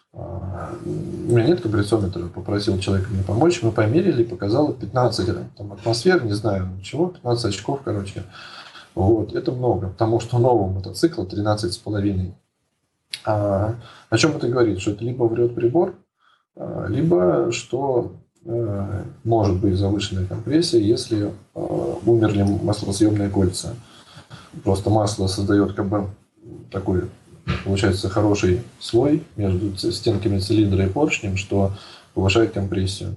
У меня нет компрессометра, попросил человека мне помочь, мы померили, показало 15 там, атмосфер, не знаю чего, 15 очков, короче. Вот, это много, потому что у нового мотоцикла 13,5. О чем это говорит? Что это либо врет прибор, либо что может быть завышенная компрессия, если умерли маслосъемные кольца. Просто масло создает как бы такой, получается, хороший слой между стенками цилиндра и поршнем, что повышает компрессию.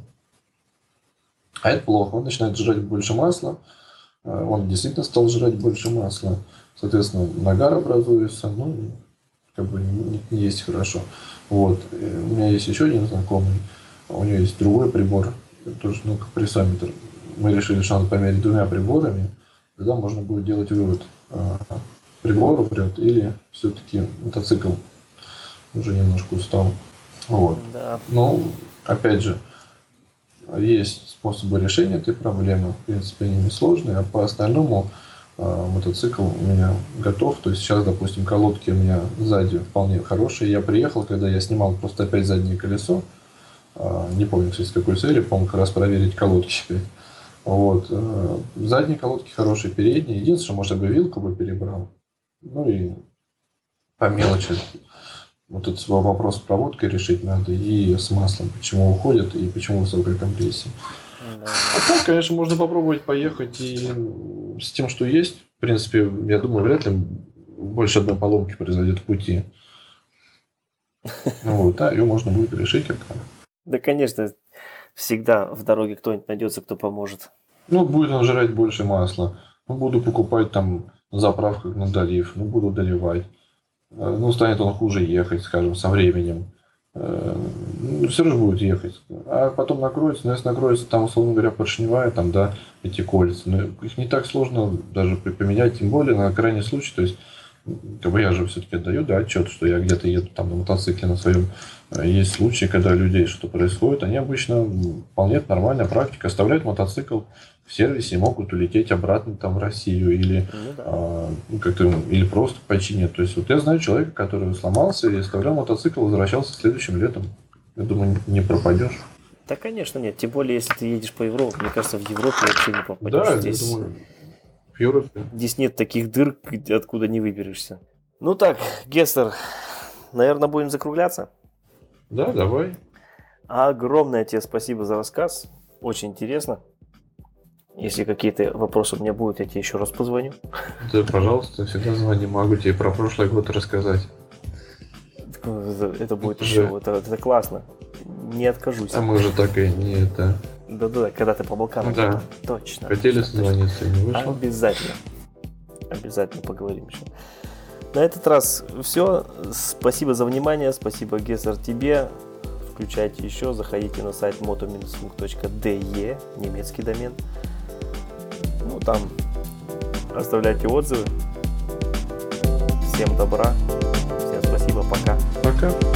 А это плохо, он начинает жрать больше масла. Он действительно стал жрать больше масла. Соответственно, нагар образуется, как бы не есть хорошо. Вот. У меня есть еще один знакомый, у него есть другой прибор, тоже компрессометр. Мы решили, что надо померить 2 приборами, тогда можно будет делать вывод, прибор врет или все-таки мотоцикл уже немножко устал. Вот. Да. Ну, опять же, есть способы решения этой проблемы. В принципе, они несложные. А по остальному мотоцикл у меня готов. То есть сейчас, допустим, колодки у меня сзади вполне хорошие. Я приехал, когда я снимал просто опять заднее колесо. Не помню, кстати, с какой цели. Помню, как раз проверить колодки. Вот. Задние колодки хорошие, передние. Единственное, что, может, я бы вилку бы перебрал. Ну и по мелочи. Вот этот свой вопрос с проводкой решить надо и с маслом. Почему уходит и почему высокая компрессия. Да. А так, конечно, можно попробовать поехать и с тем, что есть. В принципе, я думаю, вряд ли больше одной поломки произойдет в пути. Вот, да, ее можно будет решить как-то. Да, конечно, всегда в дороге кто-нибудь найдется, кто поможет. Ну, будет он жрать больше масла. Ну, буду покупать там на заправках на долив. Ну, буду доливать. Ну, станет он хуже ехать, скажем, со временем. Ну, все равно будет ехать. А потом накроется. Но если накроется, там, условно говоря, поршневая, там, да, эти кольца. Но их не так сложно даже поменять, тем более на крайний случай. То есть, как бы я же все-таки отдаю, да, отчет, что я где-то еду там на мотоцикле на своем. Есть случаи, когда у людей что-то происходит. Они обычно, вполне нормальная практика, оставляют мотоцикл в сервисе и могут улететь обратно там в Россию или, как-то, или просто починят. То есть вот я знаю человека, который сломался и оставлял мотоцикл, возвращался следующим летом. Я думаю, не пропадешь. Да, конечно, нет. Тем более, если ты едешь по Европе. Мне кажется, в Европе вообще не попадешь. Да, здесь, я думаю, в Европе. Здесь нет таких дыр, откуда не выберешься. Ну так, Гессер, наверное, будем закругляться. Да, давай. Огромное тебе спасибо за рассказ. Очень интересно. Если какие-то вопросы у меня будут, я тебе еще раз позвоню. Да, пожалуйста, всегда звони. Могу тебе про прошлый год рассказать. Это будет еще, это классно. Не откажусь. А мы же так и не это... Да-да, когда ты по Балканам. Да. Точно. Хотели созвониться, не вышло. Обязательно. Обязательно поговорим еще. На этот раз все. Спасибо за внимание. Спасибо, Гессер, тебе. Включайте еще. Заходите на сайт moto-funk.de, немецкий домен. Ну, там оставляйте отзывы. Всем добра. Всем спасибо. Пока. Пока.